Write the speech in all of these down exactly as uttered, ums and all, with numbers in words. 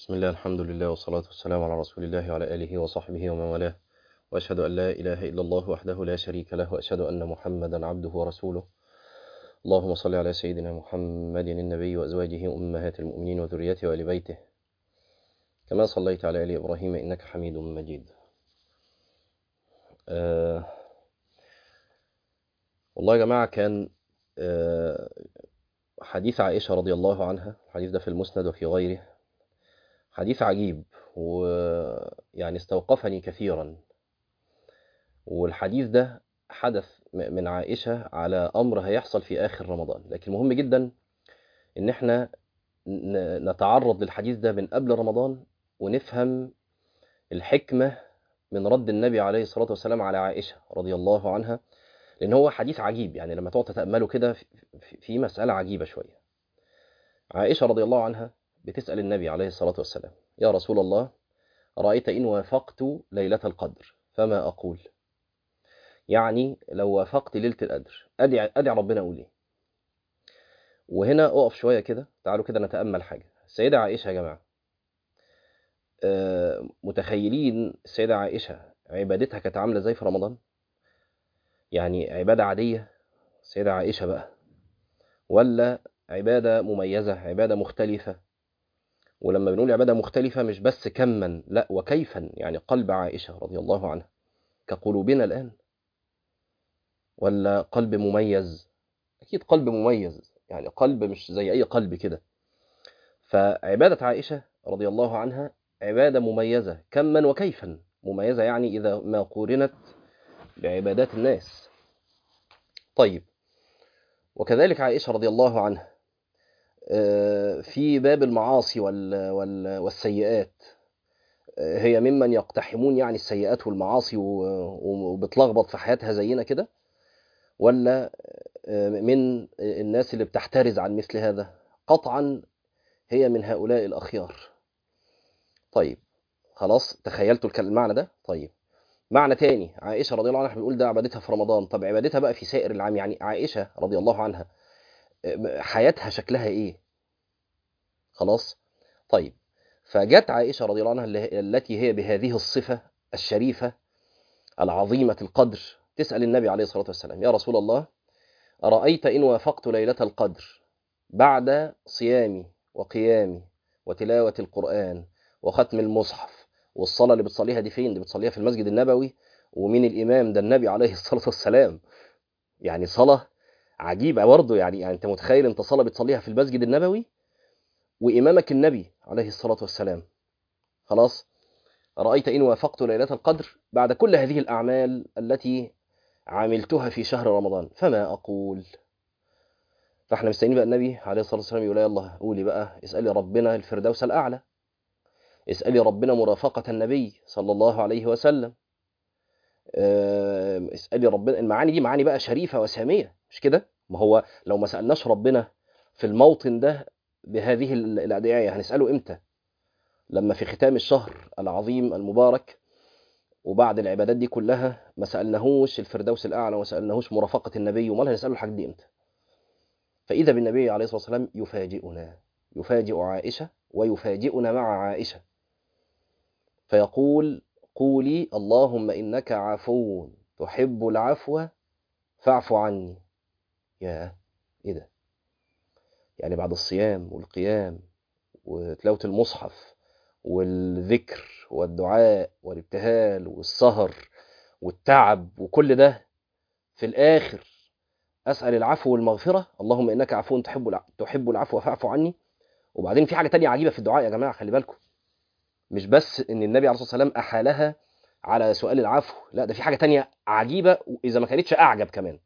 بسم الله، الحمد لله، والصلاة والسلام على رسول الله وعلى آله وصحبه ومن والاه، وأشهد أن لا إله إلا الله وحده لا شريك له، وأشهد أن محمدا عبده ورسوله. اللهم صل على سيدنا محمد النبي وأزواجه أمهات المؤمنين وذريته وآل بيته كما صليت على آل إبراهيم إنك حميد مجيد. آه والله يا جماعة، كان آه حديث عائشة رضي الله عنها، الحديث ده في المسند وفي غيره، حديث عجيب ويعني استوقفني كثيرا. والحديث ده حدث من عائشة على أمر هيحصل في آخر رمضان، لكن مهم جدا إن احنا نتعرض للحديث ده من قبل رمضان ونفهم الحكمة من رد النبي عليه الصلاة والسلام على عائشة رضي الله عنها، لأن هو حديث عجيب. يعني لما تقعد تتأمله كده في مسألة عجيبة شوية. عائشة رضي الله عنها بتسأل النبي عليه الصلاة والسلام: يا رسول الله، رأيت إن وافقت ليلة القدر فما أقول؟ يعني لو وافقت ليلة القدر أدعي, أدعي ربنا أقول إيه؟ وهنا أقف شوية كده، تعالوا كده نتأمل حاجة. السيدة عائشة يا جماعة، آه، متخيلين السيدة عائشة عبادتها كانت عاملة زي في رمضان؟ يعني عبادة عادية السيدة عائشة بقى، ولا عبادة مميزة، عبادة مختلفة؟ ولما بنقول عبادة مختلفة مش بس كما، لا وكيفا. يعني قلب عائشة رضي الله عنها كقلوبنا الآن، ولا قلب مميز؟ أكيد قلب مميز، يعني قلب مش زي أي قلب كده. فعبادة عائشة رضي الله عنها عبادة مميزة كما وكيفا. مميزة يعني إذا ما قورنت بعبادات الناس. طيب، وكذلك عائشة رضي الله عنها في باب المعاصي والسيئات، هي ممن يقتحمون يعني السيئات والمعاصي وبتلخبط في حياتها زينا كده، ولا من الناس اللي بتحترز عن مثل هذا؟ قطعا هي من هؤلاء الأخيار. طيب خلاص، تخيلتوا المعنى ده. طيب، معنى تاني، عائشة رضي الله عنها بنقول ده عبادتها في رمضان، طب عبادتها بقى في سائر العام. يعني عائشة رضي الله عنها حياتها شكلها ايه؟ خلاص. طيب، فجت عائشة رضي الله عنها التي هي بهذه الصفة الشريفة العظيمة القدر تسأل النبي عليه الصلاة والسلام: يا رسول الله، أرأيت إن وافقت ليلة القدر بعد صيامي وقيامي وتلاوة القرآن وختم المصحف، والصلاة اللي بتصليها دي فين؟ دي بتصليها في المسجد النبوي، ومين الإمام؟ ده النبي عليه الصلاة والسلام. يعني صلاة عجيبة برضه. يعني, يعني أنت متخيل أنت صلاة بتصليها في المسجد النبوي وإمامك النبي عليه الصلاة والسلام. خلاص، رأيت إن وافقت ليلة القدر بعد كل هذه الأعمال التي عملتها في شهر رمضان فما أقول؟ فاحنا مستنيين بقى النبي عليه الصلاة والسلام يقول: يلا قولي بقى، اسألي ربنا الفردوس الأعلى، اسألي ربنا مرافقة النبي صلى الله عليه وسلم، اسألي ربنا. المعاني دي معاني بقى شريفة وسامية، مش كده؟ ما هو لو ما سألناش ربنا في الموطن ده بهذه الأدعية هنسأله إمتى؟ لما في ختام الشهر العظيم المبارك وبعد العبادات دي كلها ما سألناهوش الفردوس الأعلى وما سألناهوش مرافقة النبي، وما هنسأله الحاجات دي إمتى؟ فإذا بالنبي عليه الصلاة والسلام يفاجئنا، يفاجئ عائشة ويفاجئنا مع عائشة، فيقول: قولي اللهم إنك عفو تحب العفو فاعف عني. يا إيه ده؟ يعني بعد الصيام والقيام وتلاوة المصحف والذكر والدعاء والابتهال والسهر والتعب وكل ده، في الآخر أسأل العفو والمغفرة، اللهم إنك عفو تحب تحب العفو فاعف عني. وبعدين في حاجة تانية عجيبة في الدعاء يا جماعة، خلي بالكم، مش بس إن النبي عليه الصلاة والسلام أحالها على سؤال العفو، لا ده في حاجة تانية عجيبة إذا ما كانتش أعجب كمان.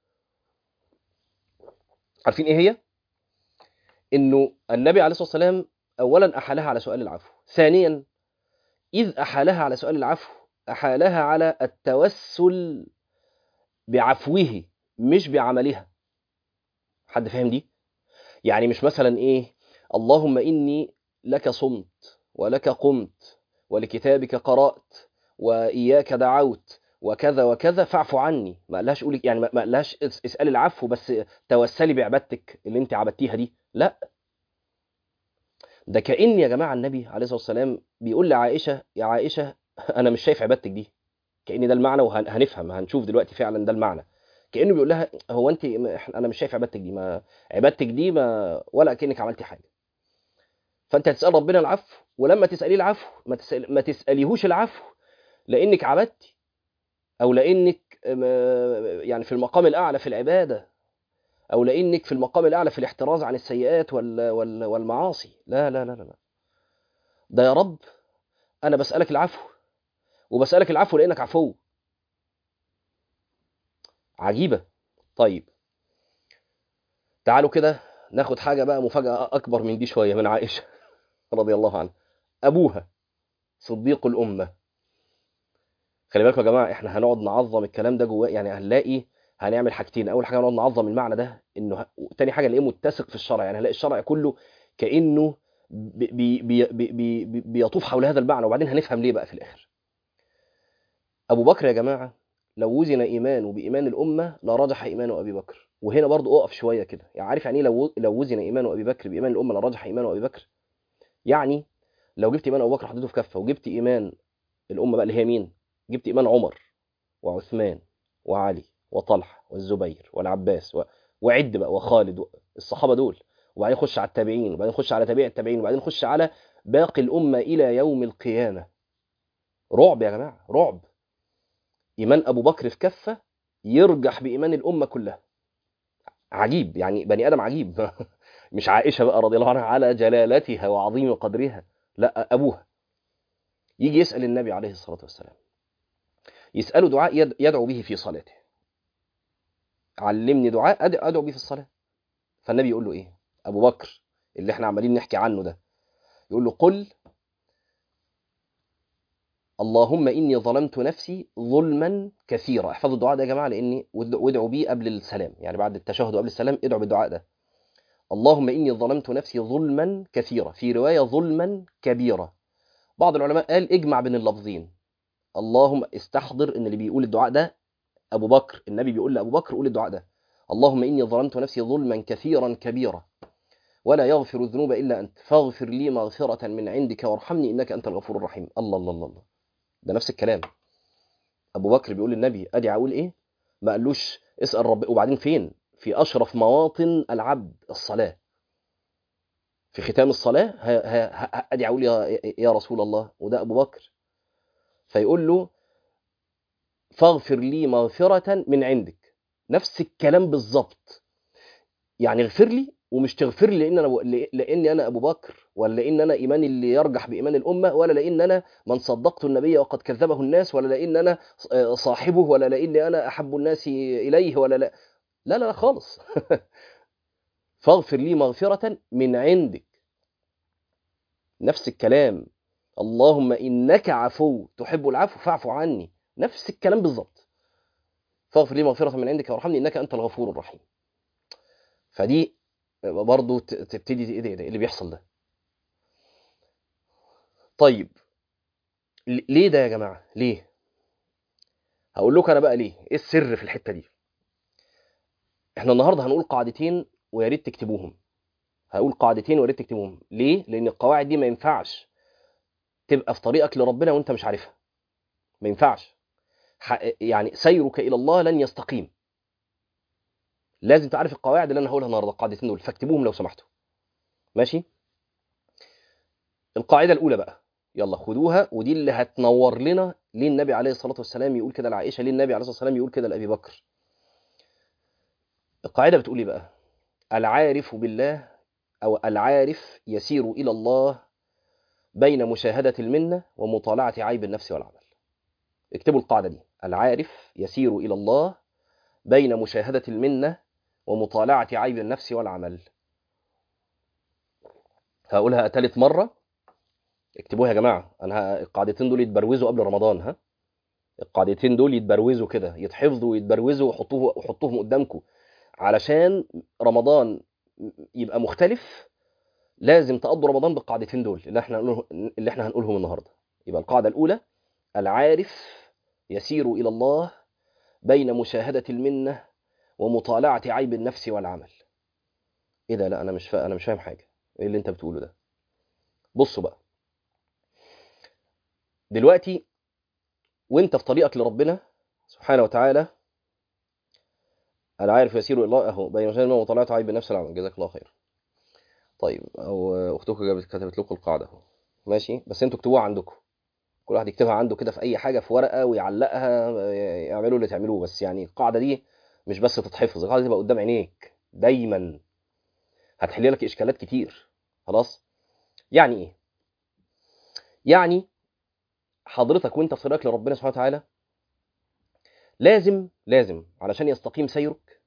عارفين إيه هي؟ إنه النبي عليه الصلاة والسلام أولا أحالها على سؤال العفو، ثانيا إذ أحالها على سؤال العفو أحالها على التوسل بعفوه مش بعملها. حد فاهم دي؟ يعني مش مثلا إيه، اللهم إني لك صمت ولك قمت ولكتابك قرأت وإياك دعوت وكذا وكذا فاعف عني. ما قالهاش قولي، يعني ما قالهاش اسألي العفو بس توسلي بعبادتك اللي انت عبدتيها دي، لا، ده كأن يا جماعة النبي عليه الصلاة والسلام بيقول لعائشة: يا عائشة أنا مش شايف عبادتك دي. كأن ده المعنى، وهنفهم هنشوف دلوقتي فعلا ده المعنى. كأنه بيقول لها: هو أنت، أنا مش شايف عبادتك دي، ما عبادتك دي ما ولا كأنك عملتي حاجة. فأنت هتسأل ربنا العفو، ولما تسأليه العفو ما, تسأل ما تسأليهوش العفو لأنك عبدتي، أو لأنك يعني في المقام الأعلى في العبادة، أو لأنك في المقام الأعلى في الاحتراز عن السيئات وال وال والمعاصي. لا لا لا لا، ده يا رب أنا بسألك العفو، وبسألك العفو لأنك عفو. عجيبة. طيب تعالوا كده ناخد حاجة بقى مفاجأة أكبر من دي شوية، من عائشة رضي الله عنها. أبوها صديق الأمة. خلي بالكم يا جماعة، إحنا هنقعد نعظم الكلام ده جواه، يعني هنلاقي هنعمل حاجتين. أول حاجة هنقعد نعظم المعنى ده، إنه ه... تاني حاجة نلاقيه متسق في الشرع، يعني هنلاقي الشرع كله كأنه بي... بي... بي... بي... بي... بيطوف حول هذا المعنى، وبعدين هنفهم ليه بقى في الآخر. أبو بكر يا جماعة لو وزن إيمانه بإيمان الأمة لرجح إيمان أبي بكر. وهنا برضو أقف شوية كده، يعني عارف يعني إيه لو لو وزن إيمان أبي بكر بإيمان الأمة لرجح إيمان أبي بكر؟ يعني لو جبت إيمان أبو بكر حطيته في كفة، وجبت إيمان الأمة بقى اللي هي مين؟ جبت إيمان عمر وعثمان وعلي وطلحة والزبير والعباس و... وعد بقى وخالد و... الصحابة دول، وبعدين خش على التابعين، وبعدين خش على تابع التابعين، وبعدين خش على باقي الأمة إلى يوم القيامة. رعب يا جماعة، رعب. إيمان أبو بكر في كفة يرجح بإيمان الأمة كلها. عجيب، يعني بني آدم عجيب. مش عائشة بقى رضي الله عنها على جلالتها وعظيم قدرها، لا، أبوها يجي يسأل النبي عليه الصلاة والسلام، يسأله دعاء يدعو به في صلاته. علمني دعاء أدعو به في الصلاة. فالنبي يقول له إيه؟ أبو بكر اللي احنا عمالين نحكي عنه ده يقول له: قل اللهم إني ظلمت نفسي ظلما كثيرا. احفظوا الدعاء ده يا جماعة، لأني وادعوا بيه قبل السلام، يعني بعد التشهد وقبل السلام ادعوا بالدعاء ده: اللهم إني ظلمت نفسي ظلما كثيرا، في رواية ظلما كبيرا. بعض العلماء قال اجمع بين اللفظين. اللهم استحضر ان اللي بيقول الدعاء ده ابو بكر، النبي بيقول لابو بكر قول الدعاء ده: اللهم اني ظلمت نفسي ظلما كثيرا كبيرا، ولا يغفر الذنوب الا انت، فاغفر لي مغفرة من عندك وارحمني انك انت الغفور الرحيم. الله الله الله الله. ده نفس الكلام. ابو بكر بيقول للنبي ادي اقول ايه؟ ما قالوش اسال رب. وبعدين فين؟ في اشرف مواطن العبد، الصلاة. في ختام الصلاة ادي اقول يا يا رسول الله، وده ابو بكر. فيقول له فاغفر لي مغفرة من عندك. نفس الكلام بالظبط. يعني اغفر لي، ومش تغفر لي لان انا لاني انا ابو بكر، ولا لان انا ايماني اللي يرجح بايمان الامه، ولا لان انا من صدقت النبي وقد كذبه الناس، ولا لان انا صاحبه، ولا لاني انا احب الناس اليه، ولا لا لا لا, لا خالص. فاغفر لي مغفرة من عندك. نفس الكلام. اللهم انك عفو تحب العفو فاعف عني. نفس الكلام بالظبط. فاغفر لي مغفرة من عندك وارحمني انك انت الغفور الرحيم. فدي برضه تبتدي ايه ده اللي بيحصل ده. طيب ليه ده يا جماعه؟ ليه؟ هقول لكم انا بقى ليه، ايه السر في الحته دي. احنا النهارده هنقول قاعدتين ويا ريت تكتبوهم. هقول قاعدتين ويا ريت تكتبوهم. ليه؟ لان القواعد دي ما ينفعش تبقى في طريقك لربنا وانت مش عارفها. ما ينفعش. يعني سيرك الى الله لن يستقيم. لازم تعرف القواعد اللي انا هقولها النهارده، القاعدتين دول، فاكتبوهم لو سمحتوا. ماشي؟ القاعده الاولى بقى، يلا خدوها، ودي اللي هتنور لنا ليه النبي عليه الصلاه والسلام يقول كده لعائشه، ليه النبي عليه الصلاه والسلام يقول كده لابي بكر. القاعده بتقول ايه بقى؟ العارف بالله، او العارف يسير الى الله بين مشاهده المنه ومطالعه عيب النفس والعمل. اكتبوا القاعده دي: العارف يسير الى الله بين مشاهده المنه ومطالعه عيب النفس والعمل. هقولها ثالث مره، اكتبوها يا جماعه. انا القاعدتين دول يتبروزوا قبل رمضان. ها، القاعدتين دول يتبروزوا كده، يتحفظوا ويتبروزوا، وحطوه وحطوهم قدامكم علشان رمضان يبقى مختلف. لازم تقضوا رمضان بالقاعدتين دول اللي احنا هنقوله اللي احنا هنقولهم النهارده. يبقى القاعده الاولى: العارف يسير الى الله بين مشاهده المنه ومطالعه عيب النفس والعمل. ايه ده؟ لا انا مش فا... انا مش فاهم حاجه. ايه اللي انت بتقوله ده؟ بصوا بقى دلوقتي وانت في طريقك لربنا سبحانه وتعالى، انا عارف يسير الله اهو بين مسلم وطلعت عيب بنفس العمل، جزاك الله خير. طيب او اختكم جابت كتبت لكم القاعده اهو، ماشي، بس انتوا اكتبوها عندكم، كل واحد يكتبها عنده كده في اي حاجه في ورقه ويعلقها، يعملوا اللي تعملوه، بس يعني القاعده دي مش بس تتحفظ، القاعده دي تبقى قدام عينيك دايما، هتحل لك اشكالات كتير. خلاص؟ يعني ايه؟ يعني حضرتك وانت في طريقك لربنا سبحانه وتعالى لازم لازم علشان يستقيم سيرك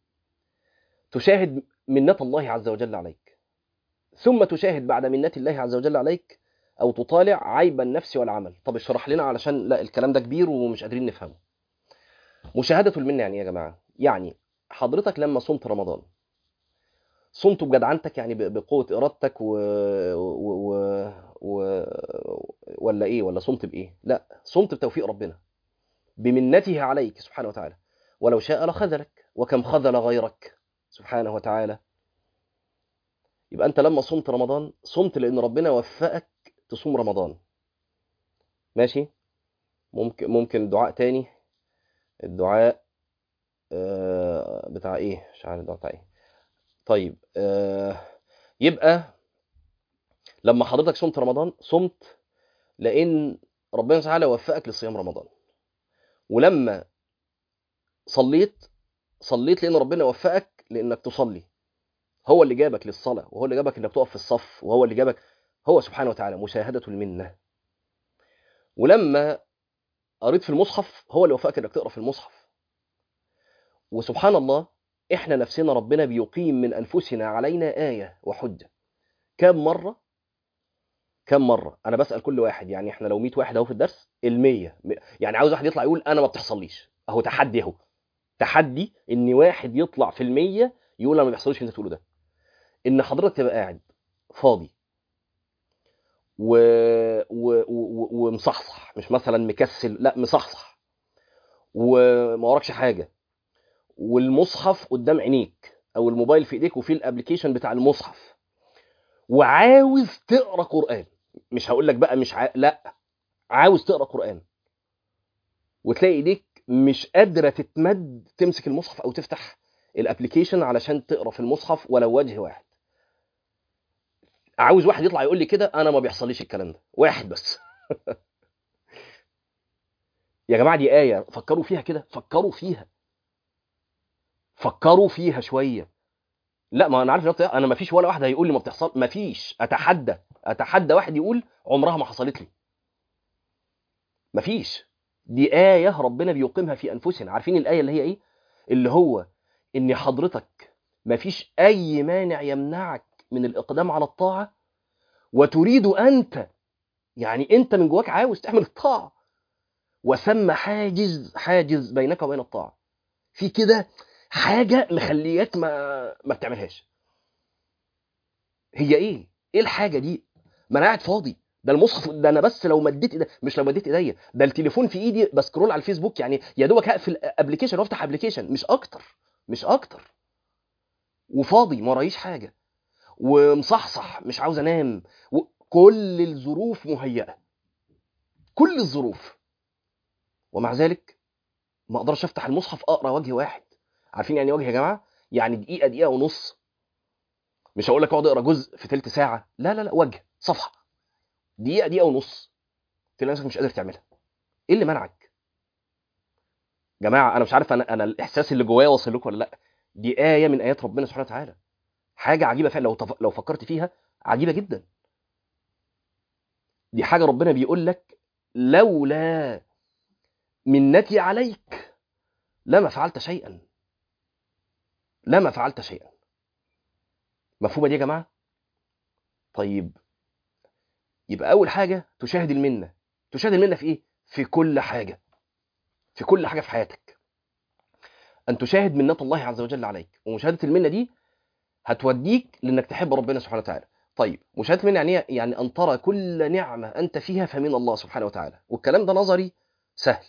تشاهد منة الله عز وجل عليك، ثم تشاهد بعد منة الله عز وجل عليك او تطالع عيب النفس والعمل. طب اشرح لنا علشان لا الكلام ده كبير ومش قادرين نفهمه. مشاهدة المنة يعني ايه يا جماعة؟ يعني حضرتك لما صمت رمضان صمت بجدعنتك، يعني بقوة إرادتك و... و... و... و... ولا إيه؟ ولا صمت بإيه؟ لا، صمت بتوفيق ربنا بمنته عليك سبحانه وتعالى، ولو شاء لخذلك، وكم خذل غيرك سبحانه وتعالى. يبقى أنت لما صمت رمضان صمت لأن ربنا وفقك تصوم رمضان. ماشي؟ ممكن ممكن دعاء تاني، الدعاء آه بتاع إيه؟ مش عارف الدعاء بتاع إيه. طيب آه يبقى لما حضرتك صمت رمضان صمت لأن ربنا تعالى وفقك لصيام رمضان، ولما صليت صليت لأن ربنا وفقك لأنك تصلي، هو اللي جابك للصلاة، وهو اللي جابك إنك تقف في الصف، وهو اللي جابك هو سبحانه وتعالى، مشاهدة المنة. ولما قريت في المصحف هو اللي وفقك إنك تقرأ في المصحف. وسبحان الله إحنا نفسنا ربنا بيقيم من أنفسنا علينا آية وحجة. كم مرة كم مرة أنا بسأل كل واحد، يعني إحنا لو مية واحد أهو في الدرس، المية يعني عاوز واحد يطلع يقول أنا ما بتحصليش، أهو تحدي، أهو تحدي ان واحد يطلع في المية يقول انا ما بيحصلش اللي انت تقوله ده. ان حضرتك تبقى قاعد فاضي و... و... و... ومصحصح، مش مثلا مكسل، لا مصحصح، وما وراكش حاجه، والمصحف قدام عينيك او الموبايل في ايديك وفيه الابلكيشن بتاع المصحف، وعاوز تقرا قران. مش هقول لك بقى مش ع... لا، عاوز تقرا قران، وتلاقي ايديك مش قادره تتمد تمسك المصحف او تفتح الابلكيشن علشان تقرا في المصحف ولو وجه واحد. عاوز واحد يطلع يقول لي كده انا ما بيحصليش الكلام ده، واحد بس. يا جماعه دي ايه، فكروا فيها كده، فكروا فيها فكروا فيها شويه. لا ما انا عارف دلوقتي انا ما فيش ولا واحد هيقول لي ما بتحصل، ما فيش، اتحدى اتحدى واحد يقول عمرها ما حصلت لي. ما فيش. دي ايه ربنا بيقيمها في انفسنا. عارفين الايه اللي هي ايه؟ اللي هو ان حضرتك ما فيش اي مانع يمنعك من الاقدام على الطاعه، وتريد انت، يعني انت من جواك عاوز تعمل الطاعه، وثم حاجز حاجز بينك وبين الطاعه، في كده حاجه مخلياك ما ما بتعملهاش. هي ايه ايه الحاجه دي؟ ما انا قاعد فاضي، ده المصحف ده انا بس لو مديت إيدي، مش لو مديت ايديا، ده التليفون في ايدي بسكرول على الفيسبوك، يعني يا دوبك هقفل ابلكيشن وافتح ابلكيشن، مش اكتر مش اكتر، وفاضي ما ورايش حاجه، ومصحصح مش عاوز انام، وكل الظروف مهيئه، كل الظروف، ومع ذلك ما اقدرش افتح المصحف اقرا وجه واحد. عارفين يعني وجه يا جماعه؟ يعني دقيقه دقيقه ونص. مش هقول لك اقعد اقرا جزء في ثلث ساعه، لا لا لا، وجه صفحه دقيقه دقيقه ونص، تلاقي نفسك مش قادر تعملها. ايه اللي منعك؟ جماعه انا مش عارف، انا انا الاحساس اللي جوايا واصل لكم ولا لا؟ دي ايه من ايات ربنا سبحانه وتعالى، حاجه عجيبه فعلا، لو تف... لو فكرت فيها عجيبه جدا. دي حاجه ربنا بيقول لك لولا منتي عليك لما فعلت شيئا، لما فعلت شيئا. مفهومه دي يا جماعه؟ طيب يبقى اول حاجه تشاهد المنه. تشاهد المنه في ايه؟ في كل حاجه، في كل حاجه في حياتك، ان تشاهد منه الله عز وجل عليك. ومشاهده المنه دي هتوديك لانك تحب ربنا سبحانه وتعالى. طيب مشاهده المنه يعني إيه؟ يعني ان ترى كل نعمه انت فيها فمن الله سبحانه وتعالى. والكلام ده نظري سهل،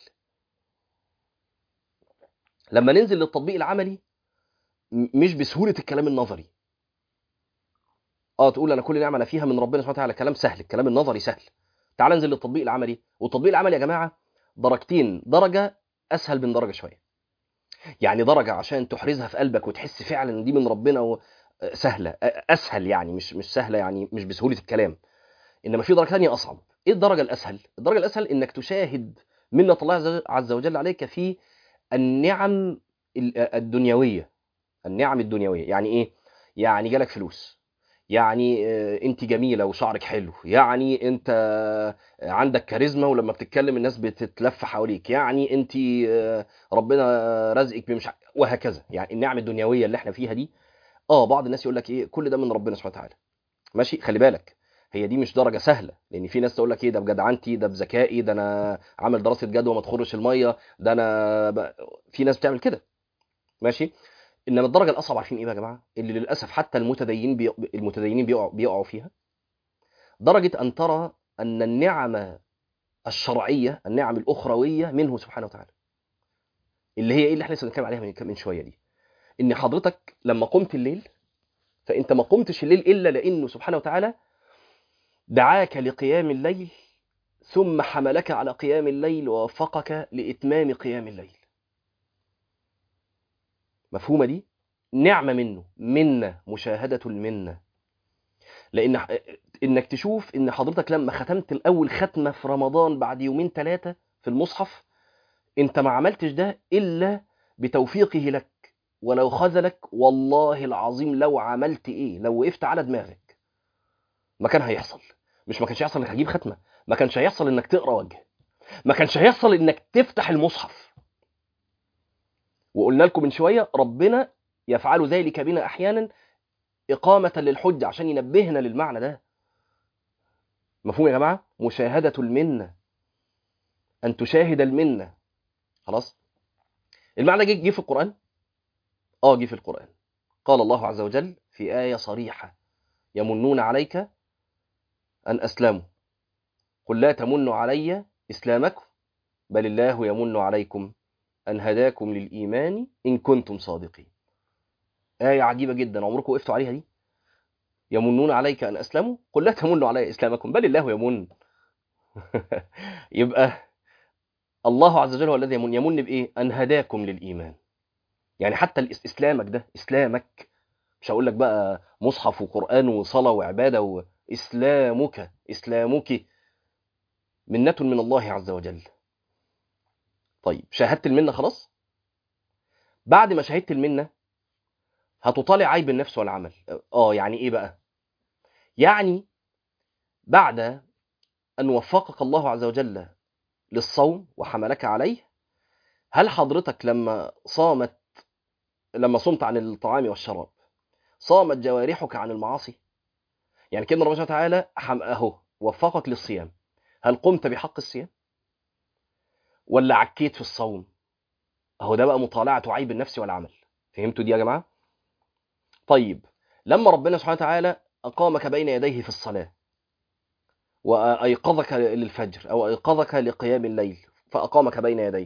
لما ننزل للتطبيق العملي م- مش بسهوله الكلام النظري. اه تقول انا كل نعمه انا فيها من ربنا سبحانه وتعالى، كلام سهل، الكلام النظري سهل. تعال ننزل للتطبيق العملي، والتطبيق العملي يا جماعه درجتين، درجه اسهل من درجه شويه. يعني درجه عشان تحرزها في قلبك وتحس فعلا ان دي من ربنا و... سهله، اسهل يعني، مش مش سهله يعني، مش بسهوله الكلام. انما في درجه ثانيه اصعب. ايه الدرجه الاسهل؟ الدرجه الاسهل انك تشاهد منه الله عز عز وجل عليك في النعم ال- الدنيويه. النعم الدنيويه يعني ايه؟ يعني جالك فلوس، يعني آه، انت جميله وشعرك حلو، يعني انت آه، عندك كاريزما ولما بتتكلم الناس بتتلف حواليك، يعني انت آه، ربنا رزقك بمش ع- وهكذا. يعني النعم الدنيويه اللي احنا فيها دي، اه بعض الناس يقول لك ايه كل ده من ربنا سبحانه وتعالى. ماشي، خلي بالك، هي دي مش درجه سهله، لان في ناس تقول لك ايه ده بجدعنتي، ده بذكائي، ده انا عامل دراسه جدوى ما تخرش الميه، ده انا ب... في ناس بتعمل كده. ماشي. انما الدرجه الاصعب عارفين ايه بقى يا جماعه؟ اللي للاسف حتى المتدينين بي... المتدينين بيقعوا بيقعوا فيها، درجه ان ترى ان النعم الشرعيه، النعم الاخرويه منه سبحانه وتعالى، اللي هي ايه اللي احنا لسه بنتكلم عليها من من شويه دي. ان حضرتك لما قمت الليل، فانت ما قمتش الليل الا لانه سبحانه وتعالى دعاك لقيام الليل، ثم حملك على قيام الليل ووفقك لإتمام قيام الليل. مفهومة دي؟ نعمة منه، منة، مشاهدة المنة. لأن إنك تشوف إن حضرتك لما ختمت الأول ختمة في رمضان بعد يومين ثلاثة في المصحف، أنت ما عملتش ده إلا بتوفيقه لك. ولو خذلك والله العظيم لو عملت إيه، لو وقفت على دماغك ما كان هيحصل. مش ما كانش هيحصل إنك هتجيب ختمة، ما كانش هيحصل إنك تقرأ وجه، ما كانش هيحصل إنك تفتح المصحف. وقلنا لكم من شوية ربنا يفعل ذلك بنا أحيانا إقامة للحجة عشان ينبهنا للمعنى ده. مفهوم يا جماعة؟ مشاهدة المنة، أن تشاهد المنة. خلاص؟ المعنى جه جه في القرآن؟ آه جه في القرآن. قال الله عز وجل في آية صريحة: يمنون عليك أن أسلموا، قل لا تمنوا علي إسلامكم، بل الله يمن عليكم أن هداكم للإيمان إن كنتم صادقين. آية عجيبة جدا، عمركم وقفتوا عليها دي؟ يمنون عليك أن أسلموا، قل لا تمنوا علي إسلامكم، بل الله يمن. يبقى الله عز وجل هو الذي يمن. يمن بإيه؟ أن هداكم للإيمان. يعني حتى الإس- إسلامك ده، إسلامك، مش هقول لك بقى مصحف وقرآن وصلاة وعبادة، وإسلامك، إسلامك منة من الله عز وجل. طيب شاهدت المنة خلاص؟ بعد ما شاهدت المنة هتطالع عيب النفس والعمل. آه يعني إيه بقى؟ يعني بعد أن وفقك الله عز وجل للصوم وحملك عليه، هل حضرتك لما صامت لما صمت عن الطعام والشراب صامت جوارحك عن المعاصي؟ يعني كده ربنا سبحانه وتعالى حم- اهو وفقك للصيام، هل قمت بحق الصيام ولا عكيت في الصوم؟ اهو ده بقى مطالعة عيب النفس والعمل. فهمتوا دي يا جماعة؟ طيب لما ربنا سبحانه وتعالى أقامك بين يديه في الصلاة وأيقظك للفجر أو أيقظك لقيام الليل فأقامك بين يديه،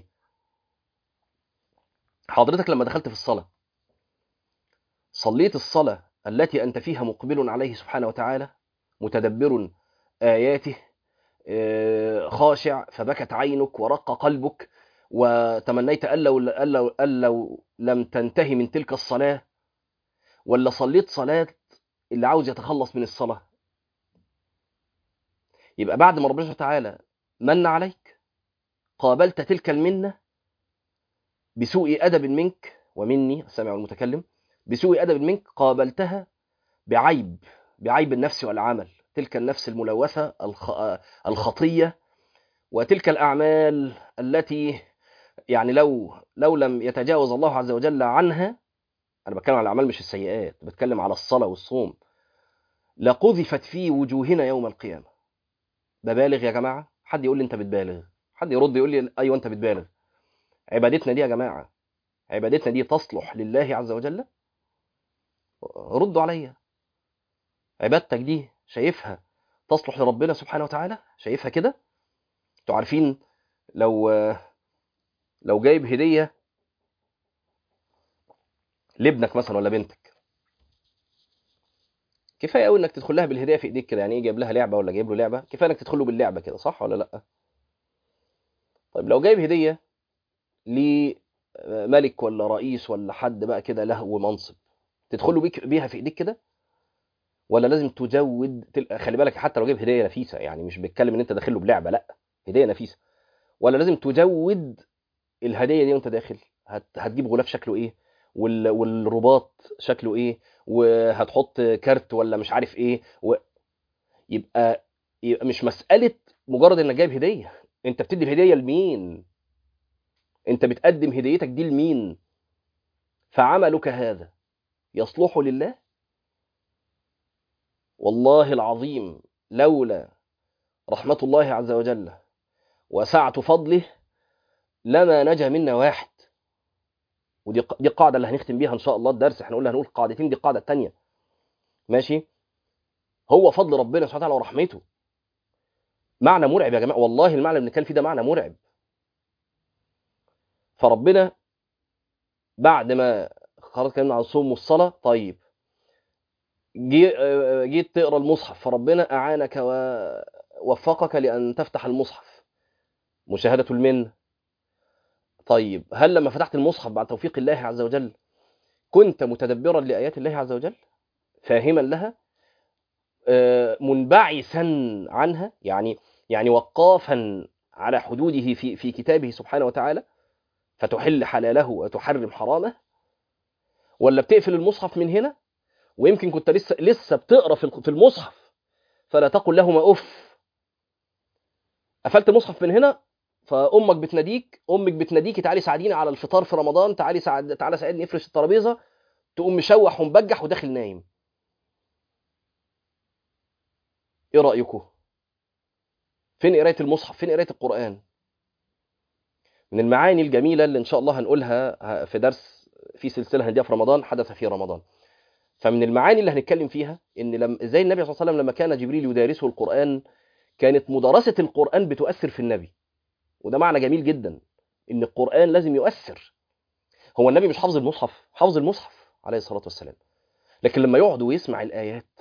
حضرتك لما دخلت في الصلاة صليت الصلاة التي أنت فيها مقبل عليه سبحانه وتعالى متدبر آياته، آه، خاشع فبكت عينك ورق قلبك وتمنيت أن لو, أن لو, أن لو لم تنتهي من تلك الصلاة؟ ولا صليت صلاة اللي عاوز يتخلص من الصلاة؟ يبقى بعد ما ربنا سبحانه وتعالى من عليك قابلت تلك المنة بسوء أدب منك ومني السامع والمتكلم، بسوء أدب منك قابلتها بعيب، بعيب النفس والعمل، تلك النفس الملوثة الخ- الخطية، وتلك الأعمال التي يعني لو لو لم يتجاوز الله عز وجل عنها، أنا بتكلم على الأعمال مش السيئات، بتكلم على الصلاة والصوم، لقذفت في وجوهنا يوم القيامة. ببالغ يا جماعة؟ حد يقول لي أنت بتبالغ، حد يرد يقول لي أيوه أنت بتبالغ. عبادتنا دي يا جماعة، عبادتنا دي تصلح لله عز وجل؟ ردوا عليا. عبادتك دي شايفها تصلح لربنا سبحانه وتعالى؟ شايفها كده؟ انتوا عارفين لو لو جايب هدية لابنك مثلا ولا بنتك، كفايه قوي انك تدخل لها بالهديه في ايديك كده، يعني ايه جايب لها لعبه ولا جايب له لعبه، كفايه انك تدخل له باللعبه كده، صح ولا لا؟ طيب لو جايب هديه لملك ولا رئيس ولا حد بقى كده له ومنصب، تدخل له بيك بيها في ايديك كده، ولا لازم تجود تل... خلي بالك حتى لو جايب هديه نفيسه، يعني مش بيتكلم ان انت داخل له بلعبه، لا، هديه نفيسه، ولا لازم تجود الهديه دي وانت داخل؟ هت... هتجيب غلاف شكله ايه، وال... والرباط شكله ايه، وهتحط كارت ولا مش عارف ايه و... يبقى يبقى مش مساله مجرد انك جايب هديه، انت بتدي الهديه لمين؟ انت بتقدم هديتك دي لمين؟ فعملك هذا يصلح لله؟ والله العظيم لولا رحمه الله عز وجل وسعة فضله لما نجا منا واحد. ودي دي القاعده اللي هنختم بيها ان شاء الله الدرس، احنا قلنا هنقول قاعدتين، دي القاعده الثانيه، ماشي؟ هو فضل ربنا سبحانه وتعالى ورحمته. معنى مرعب يا جماعه، والله المعنى اللي بنتكلم فيه ده معنى مرعب. فربنا بعد ما خلاص اتكلمنا عن الصوم والصلاه، طيب جي جيت تقرا المصحف، فربنا اعانك ووفقك لان تفتح المصحف، مشاهده المنه. طيب هل لما فتحت المصحف بعد توفيق الله عز وجل كنت متدبرا لايات الله عز وجل، فاهما لها، منبعثا عنها، يعني يعني وقافا على حدوده في في كتابه سبحانه وتعالى، فتحل حلاله وتحرم حرامه؟ ولا بتقفل المصحف من هنا، ويمكن كنت لسه لسه بتقرا في في المصحف، فلا تقل لهما اف، قفلت المصحف من هنا، فامك بتناديك، امك بتناديكي تعالي ساعديني على الفطار في رمضان، تعالي ساعد تعالى ساعدني افرش الترابيزه، تقوم مشوح ومبجح وداخل نايم. ايه رايكم؟ فين قرايه المصحف؟ فين قرايه القران؟ من المعاني الجميله اللي ان شاء الله هنقولها في درس في سلسله هنديه في رمضان، حدث في رمضان. فمن المعاني اللي هنتكلم فيها ان لما ازاي النبي صلى الله عليه وسلم لما كان جبريل يدارسه القران، كانت مدارسه القران بتؤثر في النبي. وده معنى جميل جدا، ان القران لازم يؤثر. هو النبي مش حافظ المصحف، حافظ المصحف عليه الصلاه والسلام، لكن لما يقعد ويسمع الايات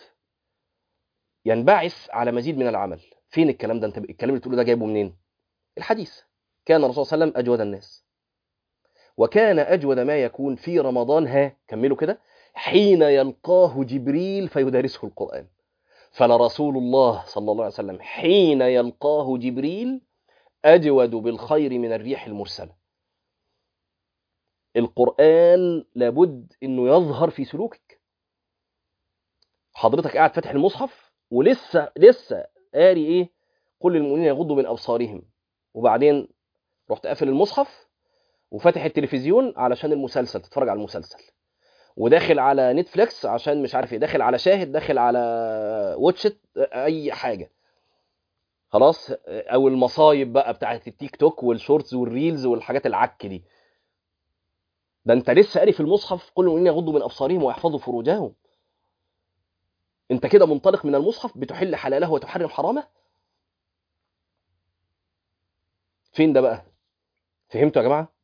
ينبعث على مزيد من العمل. فين الكلام ده؟ انت الكلام اللي بتقوله ده جايبه منين؟ الحديث. كان الرسول صلى الله عليه وسلم اجود الناس، وكان أجود ما يكون في رمضان، ها كملوا كده، حين يلقاه جبريل فيدارسه القرآن. فلرسول الله صلى الله عليه وسلم حين يلقاه جبريل أجود بالخير من الريح المرسلة. القرآن لابد أنه يظهر في سلوكك. حضرتك قاعد فاتح المصحف ولسه لسه قاري إيه؟ قل للمؤمنين يغضوا من أبصارهم، وبعدين رحت قافل المصحف وفاتح التلفزيون علشان المسلسل، تتفرج على المسلسل، وداخل على نتفليكس عشان مش عارف ايه، داخل على شاهد، داخل على واتشت، اي حاجه، خلاص، او المصايب بقى بتاعت التيك توك والشورتس والريلز والحاجات العك دي. ده انت لسه قاري في المصحف قل للمؤمنين يغضوا من ابصارهم ويحفظوا فروجهم. انت كده منطلق من المصحف بتحل حلاله وتحرم حرامه. فين ده بقى؟ فهمتوا يا جماعه؟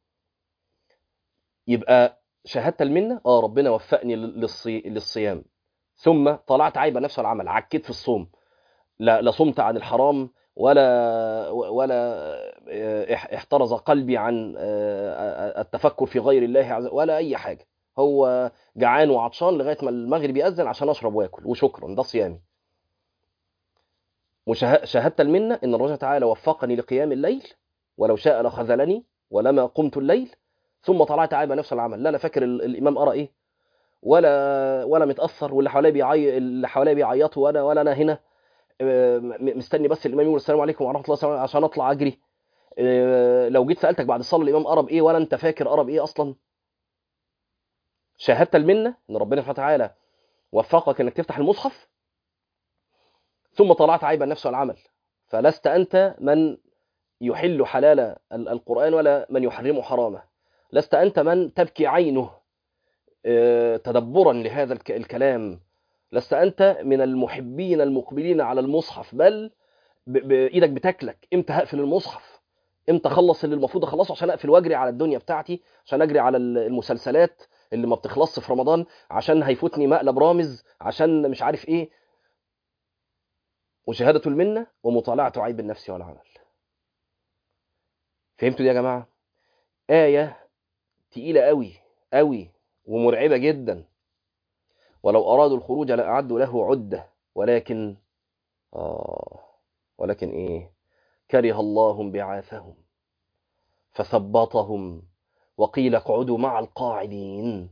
يبقى شهادة المنة، اه ربنا وفقني للصي... للصيام، ثم طلعت عيب نفس العمل، عكيت في الصوم، لا لا صمت عن الحرام، ولا ولا احترز قلبي عن التفكر في غير الله عز وجل ولا اي حاجه. هو جعان وعطشان لغايه ما المغرب يأذن عشان اشرب واكل وشكرا، ده صيامي. وشهدت المنه ان الله تعالى وفقني لقيام الليل، ولو شاء لخذلني ولما قمت الليل، ثم طلعت عيب نفس العمل، لا انا فاكر الامام قرأ ايه، ولا ولا متأثر، واللي حواليا بيعيط، اللي حواليا بيعيطوا، وانا ولا انا هنا مستني بس الامام يقول السلام عليكم ورحمه الله وبركاته عشان اطلع اجري. لو جيت سالتك بعد الصلاه الامام قرب ايه ولا انت فاكر قرب ايه اصلا. شاهدت المنه ان ربنا سبحانه وتعالى وفقك انك تفتح المصحف، ثم طلعت عيب النفس والعمل، فلست انت من يحل حلال القران ولا من يحرم حرامه، لست انت من تبكي عينه تدبرا لهذا الكلام، لست انت من المحبين المقبلين على المصحف، بل بايدك بتاكلك امتى هقفل المصحف، امتى اخلص اللي المفروض اخلصه عشان اقفل واجري على الدنيا بتاعتي، عشان اجري على المسلسلات اللي ما بتخلصش في رمضان، عشان هيفوتني مقلب رامز، عشان مش عارف ايه. مشاهدة المنة ومطالعة عيب النفس والعمل. فهمتوا دي يا جماعة؟ آية تقيلة قوي قوي ومرعبة جدا. ولو أرادوا الخروج لأعدوا له عدة ولكن آه ولكن إيه؟ كره الله بعاثهم فثبطهم وقيل اقعدوا مع القاعدين.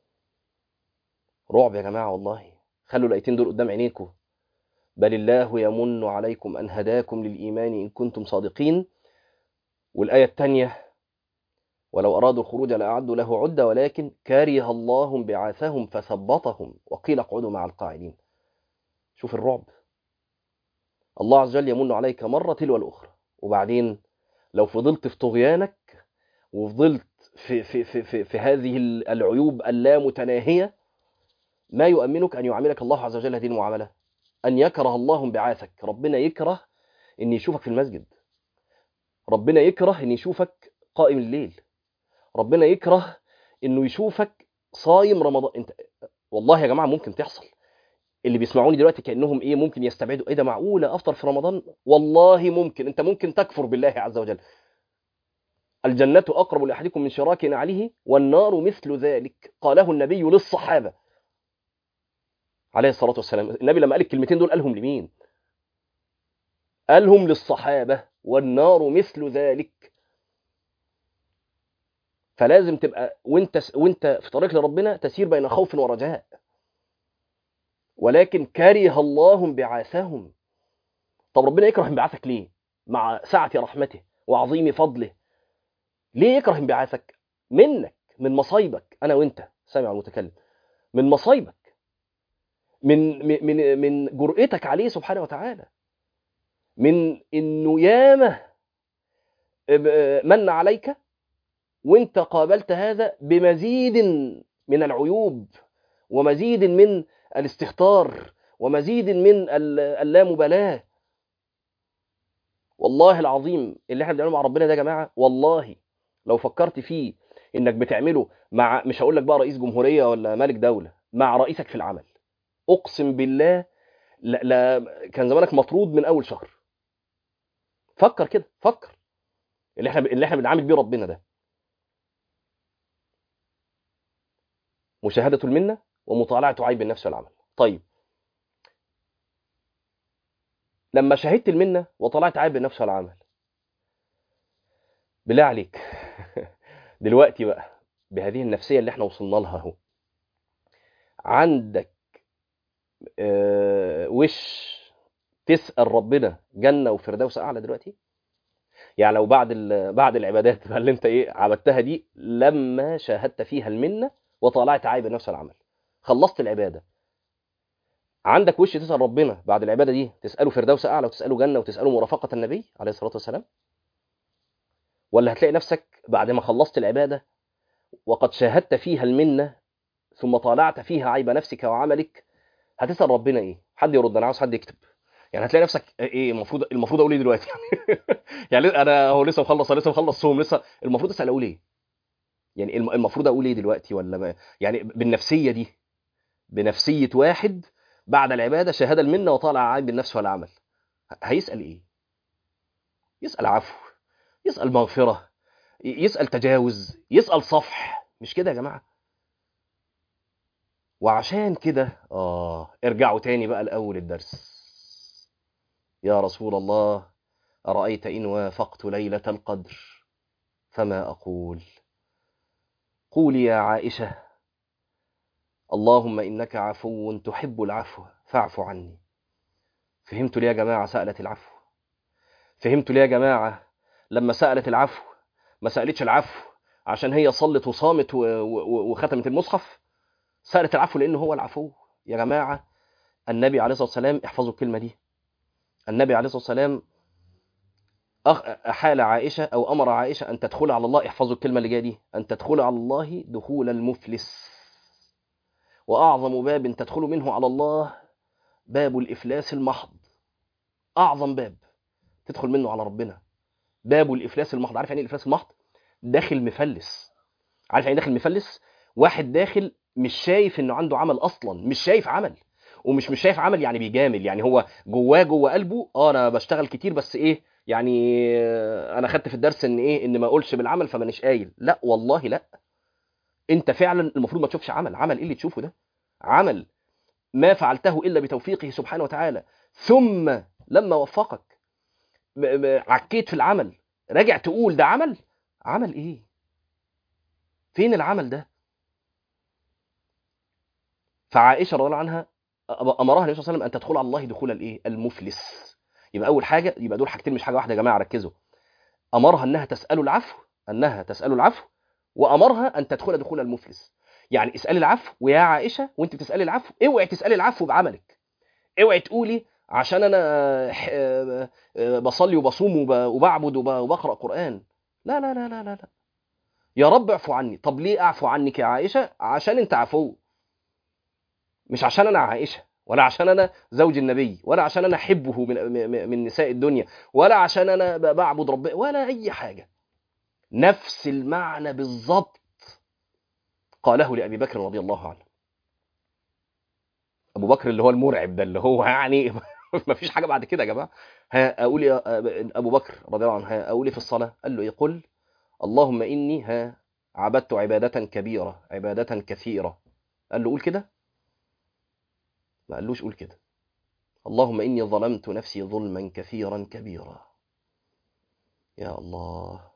رعب يا جماعة والله. خلوا الآيتين دول قدام عينيكم. بل الله يمن عليكم أن هداكم للإيمان إن كنتم صادقين. والآية الثانية ولو أرادوا الخروج لأعدوا له عدة ولكن كره الله بعاثهم فثبطهم وقيل اقعدوا مع القاعدين. شوف الرعب. الله عز وجل يمن عليك مرة تلو الأخرى، وبعدين لو فضلت في طغيانك وفضلت في, في, في, في, في هذه العيوب اللامتناهية، ما يؤمنك أن يعاملك الله عز وجل هذه المعاملة؟ أن يكره الله انبعاثك. ربنا يكره أن يشوفك في المسجد، ربنا يكره أن يشوفك قائم الليل، ربنا يكره أنه يشوفك صايم رمضان. انت والله يا جماعة ممكن تحصل. اللي بيسمعوني دلوقتي كأنهم إيه ممكن يستبعدوا، إيه ده معقولة أفطر في رمضان؟ والله ممكن. أنت ممكن تكفر بالله عز وجل. الجنة أقرب لأحدكم من شراك نعله والنار مثل ذلك، قاله النبي للصحابة عليه الصلاة والسلام. النبي لما قال الكلمتين دول قالهم لمين؟ قالهم للصحابة. والنار مثل ذلك. فلازم تبقى وانت وانت في طريق لربنا تسير بين خوف ورجاء. ولكن كره الله انبعاثهم. طب ربنا يكره انبعاثك ليه؟ مع سعة رحمته وعظيم فضله ليه يكره انبعاثك؟ منك، من مصايبك انا وانت سامع المتكلم، من مصايبك، من من من جرأتك عليه سبحانه وتعالى، من انه ياما من عليك وانت قابلت هذا بمزيد من العيوب ومزيد من الاستهتار ومزيد من اللامبالاة. والله العظيم اللي احنا بنعمله مع ربنا ده يا جماعة، والله لو فكرت فيه انك بتعمله مع، مش هقول لك بقى رئيس جمهورية ولا ملك دولة، مع رئيسك في العمل، اقسم بالله لا, لا كان زمانك مطرود من اول شهر. فكر كده، فكر اللي احنا اللي احنا بنعامل بيه ربنا ده. مشاهدة المنة ومطالعة عيب النفس والعمل. طيب لما شاهدت المنة وطلعت عيب النفس والعمل، بالله عليك دلوقتي بقى بهذه النفسية اللي احنا وصلنا لها اهو، عندك اه وش تسأل ربنا جنة وفردوس أعلى دلوقتي؟ يعني لو بعد بعد العبادات اللي انت ايه عبدتها دي، لما شاهدت فيها المنة وطالعت عيب النفس والعمل، خلصت العبادة، عندك وش تسأل ربنا بعد العبادة دي تسأله فردوس أعلى وتسأله جنة وتسأله مرافقة النبي عليه الصلاة والسلام؟ ولا هتلاقي نفسك بعد ما خلصت العبادة وقد شاهدت فيها المنة ثم طالعت فيها عيب نفسك وعملك، هتسأل ربنا ايه؟ حد يرد، انا عاوز حد يكتب. يعني هتلاقي نفسك ايه المفروض المفروض اقول ايه دلوقتي؟ يعني انا هو لسه مخلص لسه مخلص صوم لسه، المفروض اسال اقول ايه؟ يعني المفروض اقول ايه دلوقتي؟ ولا ما يعني بالنفسيه دي، بنفسيه واحد بعد العباده شاهد المنه وطالع عيب النفس والعمل، هيسال ايه؟ يسال عفو، يسال مغفره، يسال تجاوز، يسال صفح، مش كده يا جماعه؟ وعشان كده اه ارجعوا تاني بقى لاول الدرس. يا رسول الله أرأيت إن وافقت ليلة القدر فما أقول؟ قولي يا عائشة اللهم إنك عفو تحب العفو فاعف عني. فهمتوا ليه يا جماعة سألت العفو؟ فهمتوا ليه يا جماعة لما سألت العفو ما سألتش العفو عشان هي صلت وصامت وختمت المصحف؟ سألت العفو لأنه هو العفو يا جماعة. النبي عليه الصلاة والسلام، احفظوا الكلمة دي، النبي عليه الصلاة والسلام أحال عائشة أو أمر عائشة أن تدخل على الله، احفظوا الكلمة اللي جاية دي، أن تدخل على الله دخول المفلس. وأعظم باب تدخل منه على الله باب الإفلاس المحض. أعظم باب تدخل منه على ربنا باب الإفلاس المحض. عارف يعني إيه الإفلاس المحض؟ داخل مفلس. عارف يعني داخل مفلس؟ واحد داخل مش شايف انه عنده عمل اصلا، مش شايف عمل، ومش مش شايف عمل يعني بيجامل، يعني هو جواه جوه قلبه اه انا بشتغل كتير بس ايه يعني، آه، انا خدت في الدرس ان ايه ان ما اقولش بالعمل فمانيش قايل. لا والله لا، انت فعلا المفروض ما تشوفش عمل. عمل ايه اللي تشوفه ده؟ عمل ما فعلته الا بتوفيقه سبحانه وتعالى، ثم لما وفقك ب- ب- عكيت في العمل، راجع تقول ده عمل؟ عمل ايه؟ فين العمل ده؟ فعائشه رضي الله عنها امرها النبي صلى الله عليه وسلم ان تدخل على الله دخول الايه المفلس. يبقى اول حاجه، يبقى دول حاجتين مش حاجه واحده يا جماعه، ركزوا. امرها انها تسال العفو، انها تسال العفو، وامرها ان تدخل دخول المفلس. يعني اسالي العفو، ويا عائشه وانت بتسالي العفو اوعي تسالي العفو بعملك. اوعي تقولي عشان انا ح- آه، آه، بصلي وبصوم وب- وبعبد وب- وبقرا قران. لا لا لا لا لا لا. يا رب اعفو عني. طب ليه اعفو عنك يا عائشه؟ عشان انت عفو، مش عشان انا عائشه، ولا عشان انا زوج النبي، ولا عشان انا احبه من م- من نساء الدنيا، ولا عشان انا ب- بعبد ربنا، ولا اي حاجه. نفس المعنى بالظبط قاله لابي بكر رضي الله عنه. ابو بكر اللي هو المرعب ده، اللي هو يعني ما فيش حاجه بعد كده يا جماعه. ها اقول يا ابو بكر رضي الله عنه، ها اقول إيه في الصلاه؟ قال له يقول اللهم اني ها عبدت عباده كبيره عباده كثيره. قال له قول كده؟ ما قالوش قول كده. اللهم اني ظلمت نفسي ظلما كثيرا كبيرا. يا الله.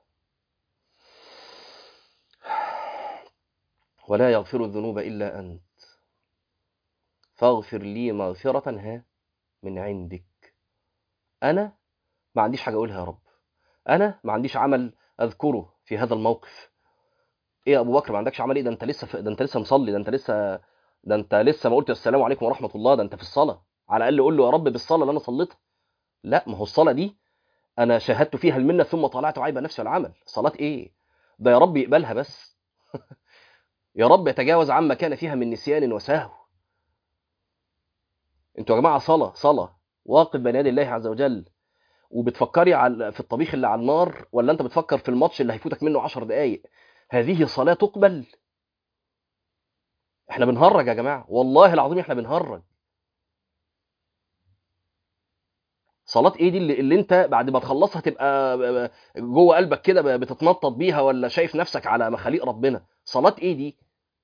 ولا يغفر الذنوب الا انت فاغفر لي مغفره ها من عندك. انا ما عنديش حاجه اقولها يا رب، انا ما عنديش عمل اذكره في هذا الموقف. ايه يا ابو بكر ما عندكش عمل؟ ايه ده انت لسه في... ده انت لسه مصلي، ده انت لسه ده انت لسه ما قلت السلام عليكم ورحمه الله، ده انت في الصلاه. على الاقل قول له يا رب بالصلاه اللي انا صليتها. لا، ما هو الصلاه دي انا شاهدت فيها المنه ثم طلعت عيب نفسي العمل. صلاه ايه ده يا رب؟ يقبلها بس. يا رب يتجاوز عما كان فيها من نسيان وسهو. انتوا يا جماعه صلاه صلاه واقف بين يدي الله عز وجل، وبتفكري على في الطبيخ اللي على النار، ولا انت بتفكر في الماتش اللي هيفوتك منه عشر دقائق؟ هذه صلاه تقبل؟ احنا بنهرج يا جماعه، والله العظيم احنا بنهرج. صلاه ايه دي اللي, اللي انت بعد ما تخلصها تبقى جوه قلبك كده بتتنطط بيها، ولا شايف نفسك على مخاليق ربنا؟ صلاه ايه دي؟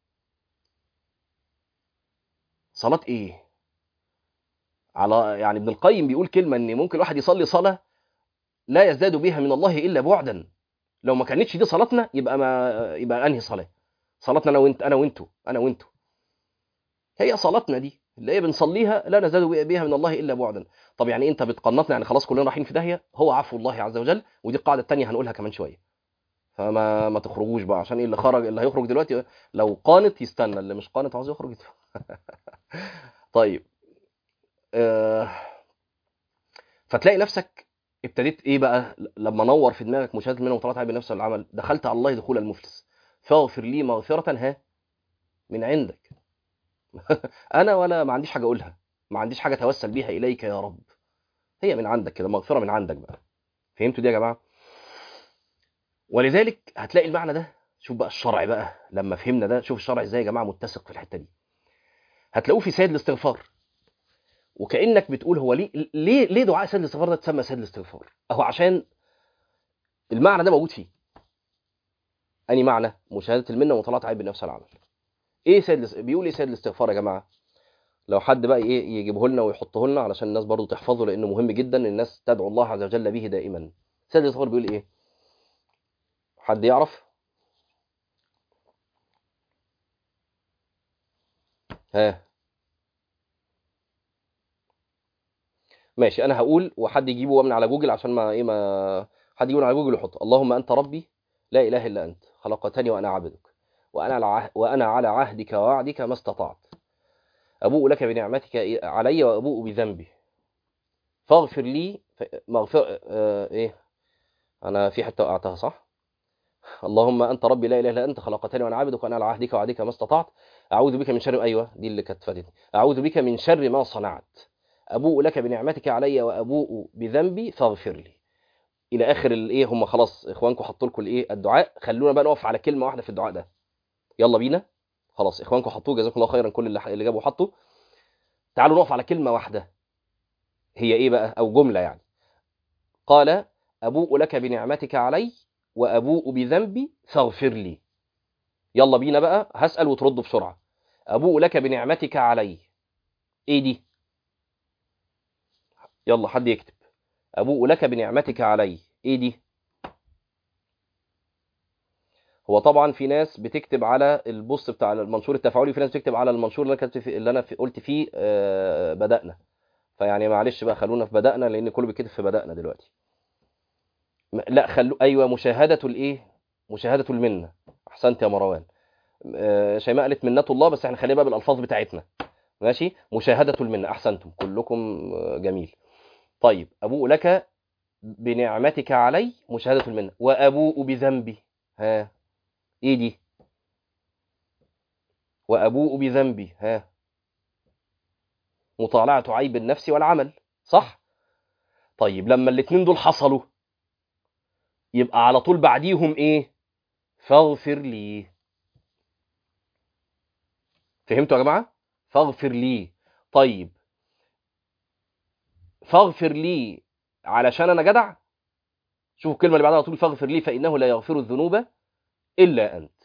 صلاه ايه؟ على يعني ابن القيم بيقول كلمه ان ممكن الواحد يصلي صلاه لا يزداد بها من الله الا بعدا. لو ما كانتش دي صلاتنا يبقى ما يبقى انهي صلاه؟ صلاتنا انا وانت، انا وانتوا انا وانتوا هي صلاتنا دي اللي هي بنصليها لا نزداد بها من الله الا بعدا. طب يعني انت بتقنطنا يعني خلاص كلنا رايحين في داهيه؟ هو عفو الله عز وجل، ودي القاعده الثانيه هنقولها كمان شويه. فما ما تخرجوش بقى، عشان ايه اللي خرج اللي هيخرج دلوقتي لو قانت يستنى، اللي مش قانت عاوز يخرج يدفع. طيب. آه فتلاقي نفسك ابتديت ايه بقى لما نور في دماغك مشاهده منه وطلعت عيب نفس العمل؟ دخلت على الله دخول المفلس. فاغفر لي مغفره ها من عندك. انا ولا ما عنديش حاجه اقولها، ما عنديش حاجه اتوسل بيها اليك يا رب، هي من عندك كده، مغفره من عندك بقى. فهمتوا دي يا جماعه؟ ولذلك هتلاقي المعنى ده. شوف بقى الشرع بقى لما فهمنا ده، شوف الشرع ازاي يا جماعه متسق في الحته دي. هتلاقوه في سيد الاستغفار، وكانك بتقول هو ليه ليه ليه دعاء سيد الاستغفار ده اتسمى سيد الاستغفار؟ اهو عشان المعنى ده موجود فيه. اني معنى مشاهده المنه وطلعت عيب بنفس العمل. ايه سيد الاس- بيقول ايه سيد الاستغفار يا جماعه؟ لو حد بقى ايه يجيبه لنا ويحطه لنا علشان الناس برضو تحفظه، لانه مهم جدا الناس تدعو الله عز وجل به دائما. سيد الاستغفار بيقول ايه؟ حد يعرف؟ ها؟ ماشي، انا هقول وحد يجيبه من على جوجل عشان ما ايه ما حد يقول على جوجل ويحط. اللهم انت ربي لا اله الا انت خلقتني وانا عبدك، وانا على عه... وانا على عهدك ووعدك ما استطعت، ابوء لك بنعمتك علي وابوء بذنبي فاغفر لي ف... مغفر آه... ايه انا في حته وقعتها صح. اللهم انت ربي لا اله الا انت خلقتني وانا عبدك وانا على عهدك ووعدك ما استطعت، اعوذ بك من شر، ايوه دي اللي كانت فاتتني، اعوذ بك من شر ما صنعت، ابوء لك بنعمتك علي وابوء بذنبي فاغفر لي. الى اخر الايه. هم خلاص اخوانكم حطوا لكم الايه الدعاء، خلونا بقى نقف على كلمه واحده في الدعاء ده. يلا بينا. خلاص اخوانكم حطوه، جزاكم الله خيرا كل اللي اللي جابوا حطوا. تعالوا نقف على كلمه واحده، هي ايه بقى؟ او جمله يعني. قال ابوء لك بنعمتك علي وابوء بذنبي فاغفر لي. يلا بينا بقى، هسأل وترد بسرعه. ابوء لك بنعمتك علي، ايه دي؟ يلا حد يكتب. ابوء لك بنعمتك علي، ايه دي؟ هو طبعا في ناس بتكتب على البوست بتاع المنشور التفاعلي، وفي ناس بتكتب على المنشور اللي انا كتبت فيه، اللي انا في قلت فيه آه بدأنا. فيعني معلش بقى، خلونا في بدأنا لان كله بيكتب في بدأنا دلوقتي. م- لا خلو، ايوه مشاهدة الايه، مشاهدة المنة. احسنت يا مروان. آه شيماء قالت منة الله، بس احنا خلينا بقى بالالفاظ بتاعتنا. ماشي، مشاهدة المنة، احسنتم كلكم. آه، جميل. طيب ابوء لك بنعمتك علي، مشاهدة المنة، وابوء بذنبي، ها ايه دي؟ وابوء بذنبي، ها مطالعة عيب النفس والعمل، صح؟ طيب لما الاتنين دول حصلوا، يبقى على طول بعديهم ايه؟ فاغفر لي. فهمتوا يا جماعة؟ فاغفر لي. طيب فاغفر لي علشان انا جدع. شوفوا الكلمة اللي بعدها على طول، فاغفر لي فإنه لا يغفر الذنوب إلا أنت.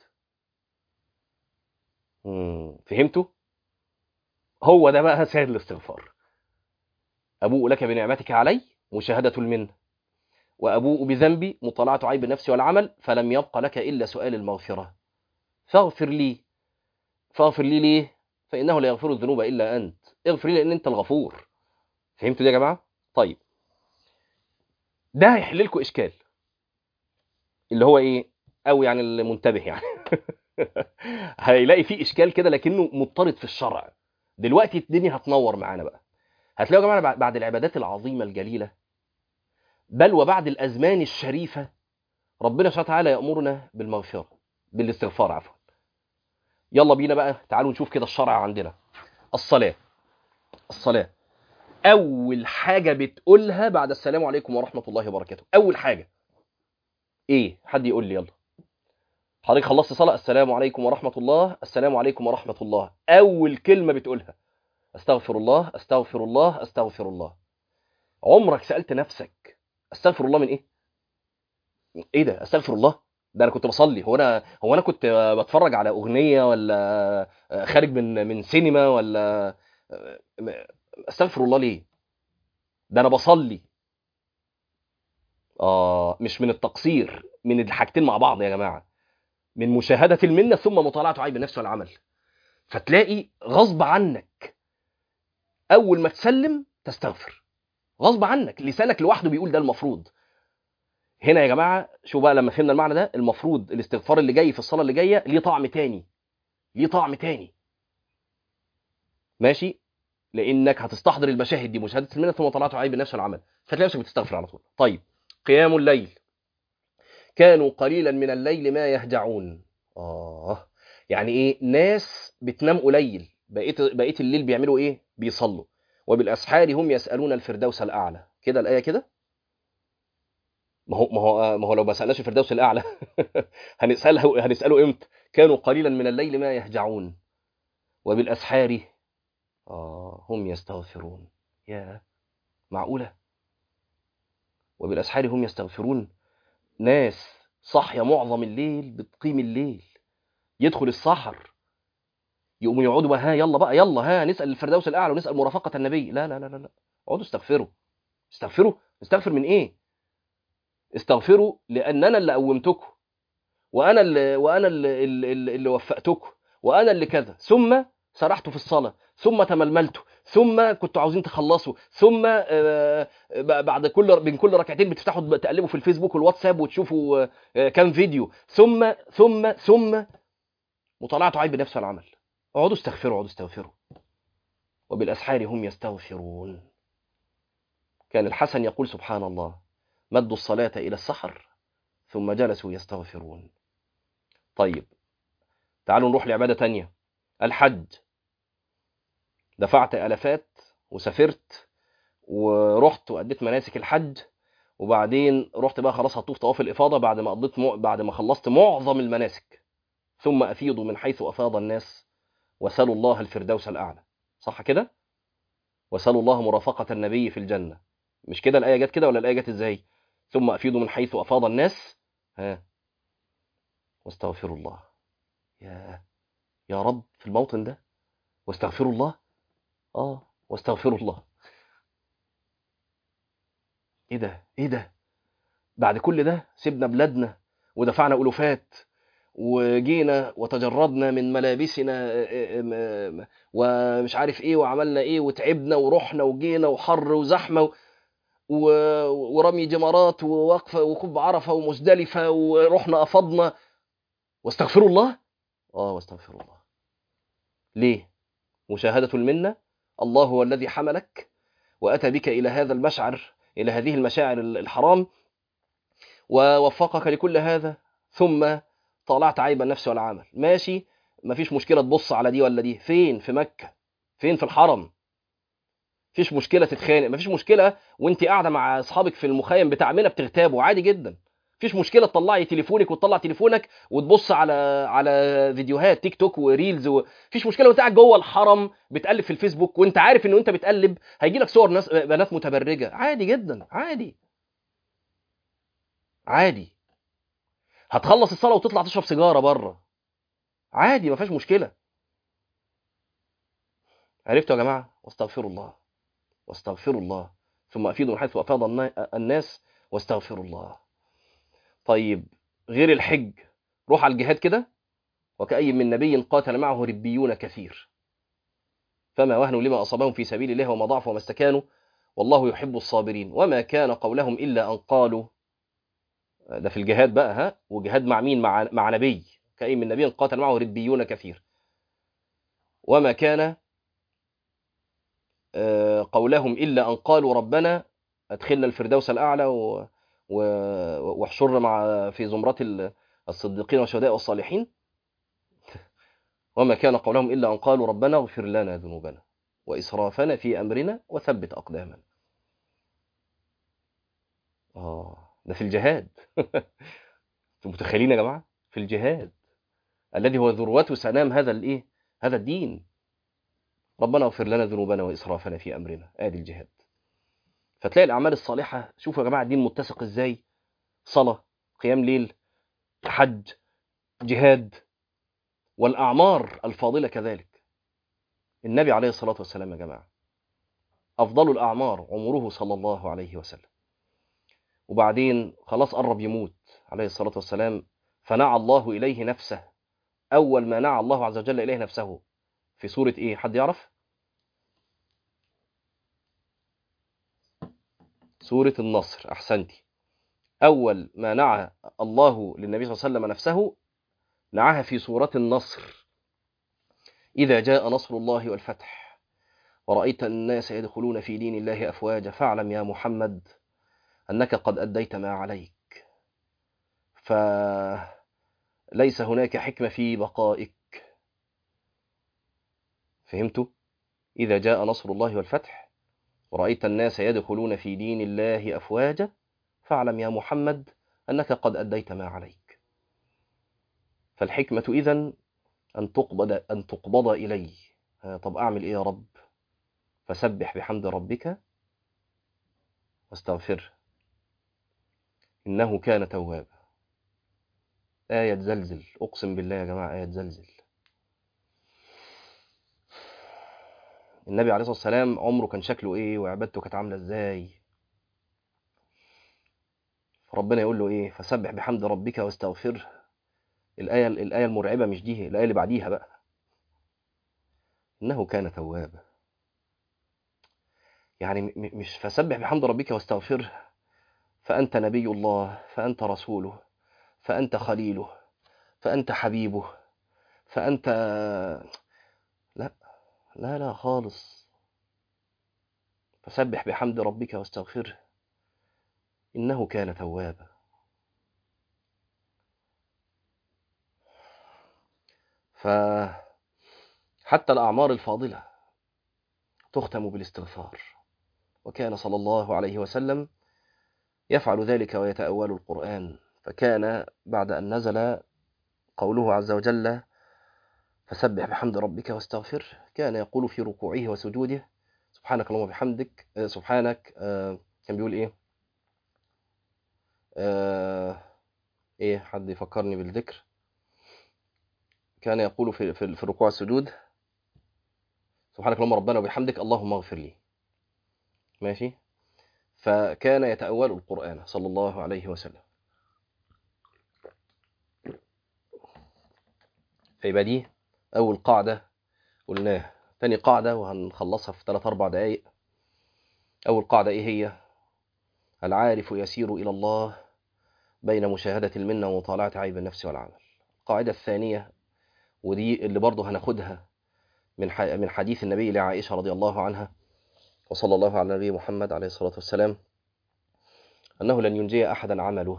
مم. فهمتوا؟ هو ده بقى سيد الاستغفار. أبوء لك بنعمتك علي، مشاهدة المنة، وأبوء بذنبي، مطالعة عيب النفس والعمل، فلم يبق لك إلا سؤال المغفرة. فاغفر لي. فاغفر لي ليه؟ فإنه لا يغفر الذنوب إلا أنت. اغفر لي لأن أنت الغفور. فهمتوا دي يا جماعة؟ طيب ده هيحل لكم إشكال، اللي هو إيه؟ أو يعني المنتبه يعني هيلاقي فيه إشكال كده لكنه مضطرد في الشرع. دلوقتي الدنيا هتنور معانا بقى. هتلاقوا يا جماعة بعد العبادات العظيمة الجليلة، بل وبعد الأزمان الشريفة، ربنا سبحانه وتعالى يأمرنا بالمغفرة، بالاستغفار عفوا. يلا بينا بقى، تعالوا نشوف كده الشرع عندنا. الصلاة. الصلاة اول حاجه بتقولها بعد السلام عليكم ورحمه الله وبركاته، اول حاجه ايه؟ حد يقول لي يلا. حضرتك خلصت صلاه، السلام عليكم ورحمه الله، السلام عليكم ورحمه الله، اول كلمه بتقولها استغفر الله، استغفر الله، استغفر الله. عمرك سالت نفسك استغفر الله من ايه؟ ايه ده استغفر الله؟ ده انا كنت بصلي، هو انا هو انا كنت بتفرج على اغنيه، ولا خارج من من سينما، ولا استغفر الله ليه؟ ده انا بصلي. آه مش من التقصير، من الحاجتين مع بعض يا جماعة. من مشاهدة المنة ثم مطالعة عيب النفس والعمل. فتلاقي غصب عنك أول ما تسلم تستغفر، غصب عنك لسانك لوحده بيقول ده المفروض. هنا يا جماعة شو بقى، لما فهمنا المعنى ده، المفروض الاستغفار اللي جاي في الصلاة اللي جاية ليه طعم تاني، ليه طعم تاني. ماشي، لأنك هتستحضر المشاهد دي، مشاهدة المنة ثم مطالعة عيب النفس والعمل، فتلاقي نفسك بتستغفر على طول. طيب قيام الليل، كانوا قليلا من الليل ما يهجعون. آه يعني إيه؟ ناس بتنام قليل، بقيت بقيت الليل بيعملوا إيه؟ بيصلوا. وبالأسحار هم يسألون الفردوس الأعلى، كده الآية كده. ما هو ما هو ما هو لو ما سألناش الفردوس الأعلى هنسأله هنسأله إمتى؟ كانوا قليلا من الليل ما يهجعون وبالأسحار آه هم يستغفرون. يا معقولة؟ وبالأسحار هم يستغفرون. ناس صاحية معظم الليل بتقيم الليل، يدخل السحر يقوموا يقعدوا بقى، ها يلا بقى يلا ها نسأل الفردوس الأعلى ونسأل مرافقة النبي. لا لا لا لا لا، اقعدوا استغفروا. استغفروا. استغفر من إيه؟ استغفروا لأن أنا اللي قومتكم، وأنا اللي وأنا اللي, اللي, اللي وفقتكم، وأنا اللي كذا، ثم سرحتوا في الصلاة، ثم تململتوا، ثم كنتوا عاوزين تخلصوا، ثم آه، بعد كل بين كل ركعتين بتفتحوا تقلبوا في الفيسبوك والواتساب وتشوفوا آه، كام فيديو، ثم ثم ثم مطالعة عيب نفس العمل. اقعدوا استغفروا، اقعدوا استغفروا. وبالأسحار هم يستغفرون. كان الحسن يقول سبحان الله، مدوا الصلاة إلى السحر ثم جلسوا يستغفرون. طيب تعالوا نروح لعبادة تانية، الحج. دفعت ألفات وسافرت ورحت وأديت مناسك الحج، وبعدين رحت بقى خلاص هطوف طواف الإفاضة بعد ما قضيت م... بعد ما خلصت معظم المناسك. ثم أفيضوا من حيث أفاض الناس وسلوا الله الفردوس الأعلى. صح كده؟ وسلوا الله مرافقة النبي في الجنة. مش كده الآية جت كده ولا الآية جت إزاي؟ ثم أفيضوا من حيث أفاض الناس ها واستغفروا الله. يا يا رب في الموطن ده واستغفروا الله. آه واستغفروا الله. إيه ده؟ إيه ده؟ بعد كل ده سيبنا بلادنا ودفعنا ألوفات وجينا وتجردنا من ملابسنا ومش عارف ايه وعملنا ايه وتعبنا ورحنا وجينا وحر وزحمه و... ورمي جمرات ووقفه وكب عرفه ومزدلفه ورحنا افضنا واستغفروا الله. اه واستغفروا الله. ليه؟ مشاهده المنه. الله هو الذي حملك واتى بك الى هذا المشعر، الى هذه المشاعر الحرام، ووفقك لكل هذا، ثم طالعت عيب النفس والعمل. ماشي، مفيش مشكله تبص على دي ولا دي. فين؟ في مكه. فين؟ في الحرم. مفيش مشكله تتخانق، مفيش مشكله وانت قاعده مع اصحابك في المخيم بتاع منى بتغتابوا، عادي جدا. مفيش مشكله تطلعي تليفونك وتطلع تليفونك وتبص على على فيديوهات تيك توك وريلز و... مفيش مشكله وانت قاعد جوه الحرم بتقلب في الفيسبوك وانت عارف ان وانت بتقلب هيجي لك صور ناس بنات متبرجه. عادي جدا، عادي عادي. هتخلص الصلاه وتطلع تشرب سيجاره بره، عادي، ما فيهاش مشكله. عرفتوا يا جماعه؟ واستغفروا الله واستغفروا الله ثم افيضوا من حيث افاض الناس واستغفروا الله. طيب غير الحج، روح على الجهاد كده. وكأي من نبي قاتل معه ربيون كثير فما وهنوا لما أصابهم في سبيل الله وما ضعفوا وما استكانوا والله يحب الصابرين وما كان قولهم إلا أن قالوا. ده في الجهاد بقى، ها، وجهاد مع مين؟ مع مع نبي. كأي من نبي قاتل معه ربيون كثير وما كان قولهم إلا أن قالوا ربنا أدخلنا الفردوس الأعلى و... و... واحشرنا مع في زمرة الصديقين والشهداء والصالحين. وما كان قولهم إلا أن قالوا ربنا اغفر لنا ذنوبنا وإسرافنا في أمرنا وثبت أقدامنا. آه ده في الجهاد. أنتم متخيلين يا جماعة؟ في الجهاد الذي هو ذروة سنام هذا الإيه؟ هذا الدين. ربنا اغفر لنا ذنوبنا وإسرافنا في أمرنا، آدي الجهاد. فتلاقي الأعمال الصالحة، شوفوا يا جماعة الدين متسق إزاي. صلاة، قيام ليل، حج، جهاد، والأعمار الفاضلة كذلك. النبي عليه الصلاة والسلام يا جماعة أفضل الأعمار عمره صلى الله عليه وسلم، وبعدين خلاص قرب يموت عليه الصلاة والسلام، فنعى الله إليه نفسه. أول ما نعى الله عز وجل إليه نفسه في سورة إيه؟ حد يعرف؟ سورة النصر. أحسنتي. أول ما نعى الله للنبي صلى الله عليه وسلم نفسه نعاها في سورة النصر. إذا جاء نصر الله والفتح ورأيت الناس يدخلون في دين الله أفواجا فاعلم يا محمد أنك قد أديت ما عليك، فليس هناك حكمة في بقائك. فهمتوا؟ إذا جاء نصر الله والفتح ورأيت الناس يدخلون في دين الله أفواجا فاعلم يا محمد أنك قد أديت ما عليك. فالحكمة إذن أن تقبض أن تقبض إلي. طب أعمل إيه يا رب؟ فسبح بحمد ربك واستغفره إنه كان توابا. آية زلزل، أقسم بالله يا جماعة آية زلزل. النبي عليه الصلاة والسلام عمره كان شكله إيه وعبادته كانت عاملة إزاي. فربنا يقول له إيه؟ فسبح بحمد ربك واستغفره. الآية الآية المرعبة مش دي، الآية اللي بعديها بقى. إنه كان توابا. يعني مش فسبح بحمد ربك واستغفره فأنت نبي الله، فأنت رسوله، فأنت خليله، فأنت حبيبه، فأنت لا لا لا خالص. فسبح بحمد ربك واستغفره إنه كان توابا. فحتى الأعمار الفاضلة تختم بالاستغفار، وكان صلى الله عليه وسلم يفعل ذلك ويتأول القرآن. فكان بعد أن نزل قوله عز وجل فسبح بحمد ربك واستغفر، كان يقول في ركوعه وسجوده سبحانك اللهم وبحمدك، آه سبحانك، آه كان بيقول ايه؟ آه ايه، حد يفكرني بالذكر. كان يقول في في, في الركوع والسجود سبحانك اللهم ربنا وبحمدك اللهم اغفر لي. ماشي. فكان يتأول القرآن صلى الله عليه وسلم. فيبقى دي أول قاعدة قلناها. تاني قاعدة وهنخلصها في ثلاث أربع دقايق. أول قاعدة إيه هي؟ العارف يسير إلى الله بين مشاهدة المنة ومطالعة عيب النفس والعمل. القاعدة الثانية، ودي اللي برضه هناخدها من من حديث النبي لعائشة رضي الله عنها، وصلى الله على النبي محمد عليه الصلاة والسلام، أنه لن ينجي أحدا عمله.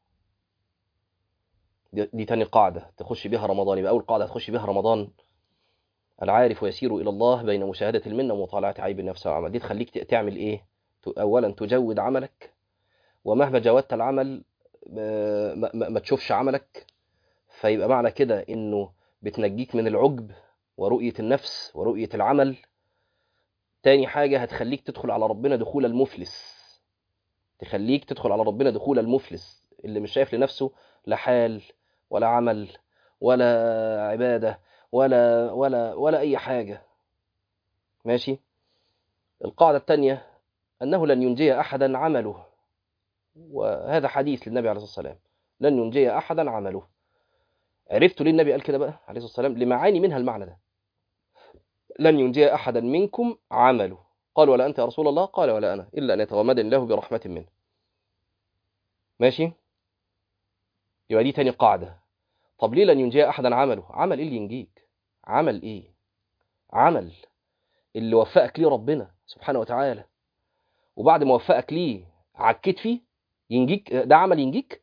دي, دي تاني قاعدة تخش بها رمضان. يبقى أول قاعدة تخش بها رمضان العارف يسير إلى الله بين مشاهدة المنة ومطالعة عيب النفس والعمل. دي تخليك تعمل إيه؟ أولا تجود عملك، ومهما جودت العمل ما, ما, ما تشوفش عملك. فيبقى معنى كده إنه بتنجيك من العجب ورؤية النفس ورؤية العمل. تاني حاجة هتخليك تدخل على ربنا دخول المفلس. تخليك تدخل على ربنا دخول المفلس اللي مش شايف لنفسه لا حال ولا عمل ولا عبادة ولا ولا ولا أي حاجة. ماشي. القاعدة الثانية أنه لن ينجي أحدا عمله، وهذا حديث للنبي عليه الصلاة والسلام، لن ينجي أحدا عمله. عرفتوا ليه النبي قال كده بقى عليه الصلاة والسلام؟ لمعاني منها المعنى ده. لن ينجي أحدا منكم عمله. قال ولا أنت يا رسول الله؟ قال ولا أنا، إلا أن يتغمدني الله برحمة منه. ماشي. يبقى دي تاني قاعدة. طب ليه لن ينجي أحدا عمله؟ عمل إيه اللي ينجيك؟ عمل إيه؟ عمل اللي وفقك ليه ربنا سبحانه وتعالى، وبعد ما وفقك ليه عكيت فيه، ينجيك؟ ده عمل ينجيك؟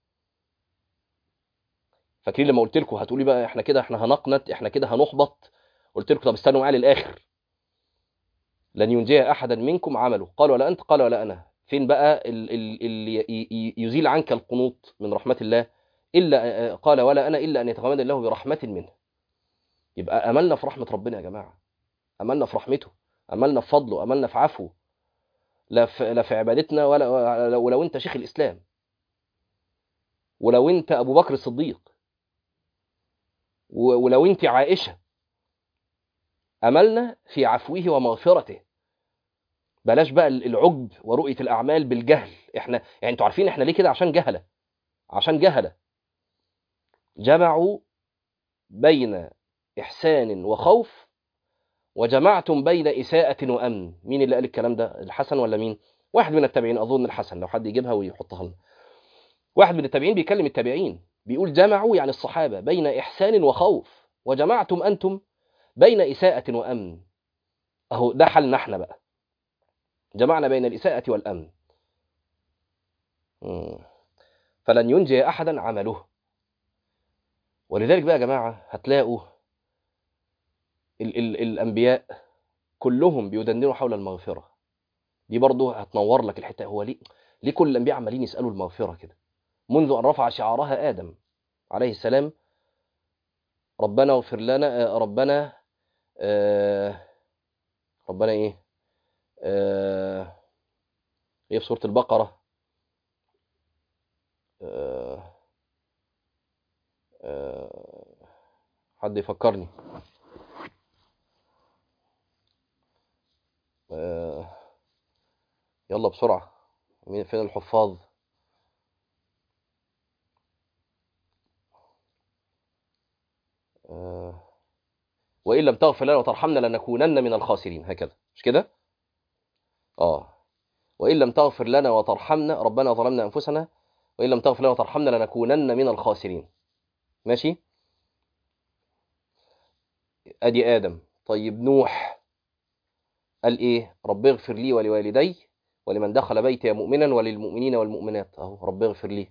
فاكرين لما قلت لكم هتقولي بقى احنا كده احنا هنقنط، احنا كده هنحبط؟ قلت لكم طب استنوا معايا للاخر. لن ينجي احدا منكم عمله. قال ولا انت؟ قال ولا انا. فين بقى اللي يزيل عنك القنوط من رحمة الله؟ الا قال ولا انا الا ان يتغمد الله برحمة منه. يبقى املنا في رحمة ربنا يا جماعة، املنا في رحمته، املنا في فضله، املنا في عفوه، لا في لا في عبادتنا ولا. ولو انت شيخ الاسلام، ولو انت ابو بكر الصديق، ولو انت عائشة، املنا في عفوه ومغفرته. بلاش بقى العجب ورؤية الاعمال بالجهل. احنا يعني انتوا عارفين احنا ليه كده؟ عشان جهلة. عشان جهلة جمعوا بين احسان وخوف، وجمعتم بين اساءة وامن. مين اللي قال الكلام ده؟ الحسن ولا مين؟ واحد من التابعين اظن، الحسن، لو حد يجيبها ويحطها لنا. واحد من التابعين بيكلم التابعين بيقول جمعوا يعني الصحابة بين احسان وخوف، وجمعتم انتم بين اساءة وامن. اهو ده حالنا احنا بقى، جمعنا بين الاساءة والامن. مم. فلن ينجي احدا عمله. ولذلك بقى يا جماعة هتلاقوا ال ال الانبياء كلهم بيدندنوا حول المغفرة. دي برضه هتنور لك الحته. هو ليه ليه كل الانبياء عمالين يسالوا المغفره كده؟ منذ ان رفع شعارها ادم عليه السلام، ربنا اغفر لنا، ربنا آه ربنا ايه آه ايه في سوره البقره؟ آه آه حد يفكرني؟ آه يلا بسرعه، مين فين الحفاظ؟ آه وإن لم تغفر لنا وترحمنا لنكونن من الخاسرين. هكذا مش كده؟ اه وإن لم تغفر لنا وترحمنا، ربنا ظلمنا أنفسنا، وإن لم تغفر لنا وترحمنا لنكونن من الخاسرين. ماشي. أدي آدم. طيب نوح قال إيه؟ رب اغفر لي ولوالدي ولمن دخل بيتي مؤمنا وللمؤمنين والمؤمنات. أهو رب اغفر لي.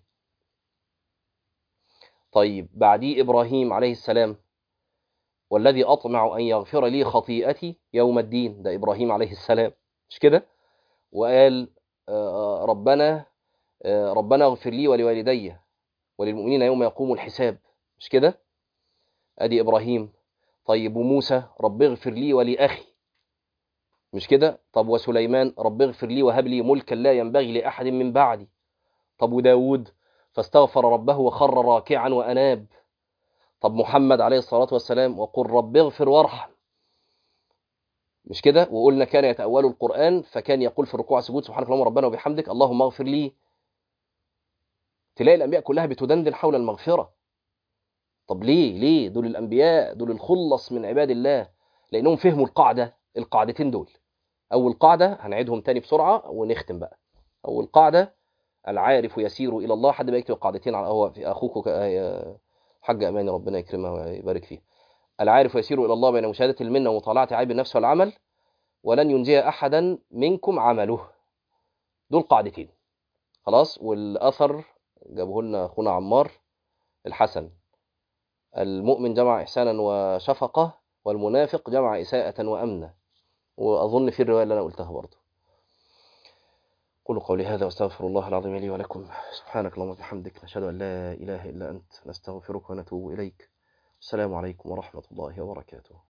طيب بعديه إبراهيم عليه السلام، والذي أطمع أن يغفر لي خطيئتي يوم الدين. ده إبراهيم عليه السلام مش كده؟ وقال آه ربنا آه ربنا اغفر لي ولوالدي وللمؤمنين يوم يقوم الحساب. مش كده؟ ادي ابراهيم. طيب وموسى رب اغفر لي ولأخي، مش كده؟ طب وسليمان رب اغفر لي وهب لي ملكا لا ينبغي لأحد من بعدي. طب وداود فاستغفر ربه وخر راكعا وأناب. طب محمد عليه الصلاة والسلام وقل رب اغفر وارحم، مش كده؟ وقلنا كان يتأول القرآن فكان يقول في الركوع والسجود سبحانك اللهم ربنا وبحمدك اللهم اغفر لي. تلاقي الأنبياء كلها بتدندن حول المغفرة. طب ليه؟ ليه؟ دول الأنبياء دول الخلص من عباد الله، لأنهم فهموا القاعدة، القاعدتين دول. أول قاعدة هنعيدهم تاني بسرعة ونختم بقى. أول قاعدة العارف يسير إلى الله. حد بقى يكتب القاعدتين على هو في أخوك حاج أماني ربنا يكرمه ويبارك فيه. العارف يسير إلى الله بين مشاهدة المنة ومطالعة عيب النفس والعمل، ولن ينجي أحدا منكم عمله. دول قاعدتين خلاص. والأثر جابه لنا أخونا عمار الحسن: المؤمن جمع إحسانا وشفقة، والمنافق جمع إساءة وأمنة. وأظن في الرواية اللي أنا قلتها برضه. قولوا قولي هذا واستغفر الله العظيم لي ولكم. سبحانك اللهم وبحمدك، نشهد أن لا إله إلا أنت، نستغفرك ونتوب إليك. السلام عليكم ورحمة الله وبركاته.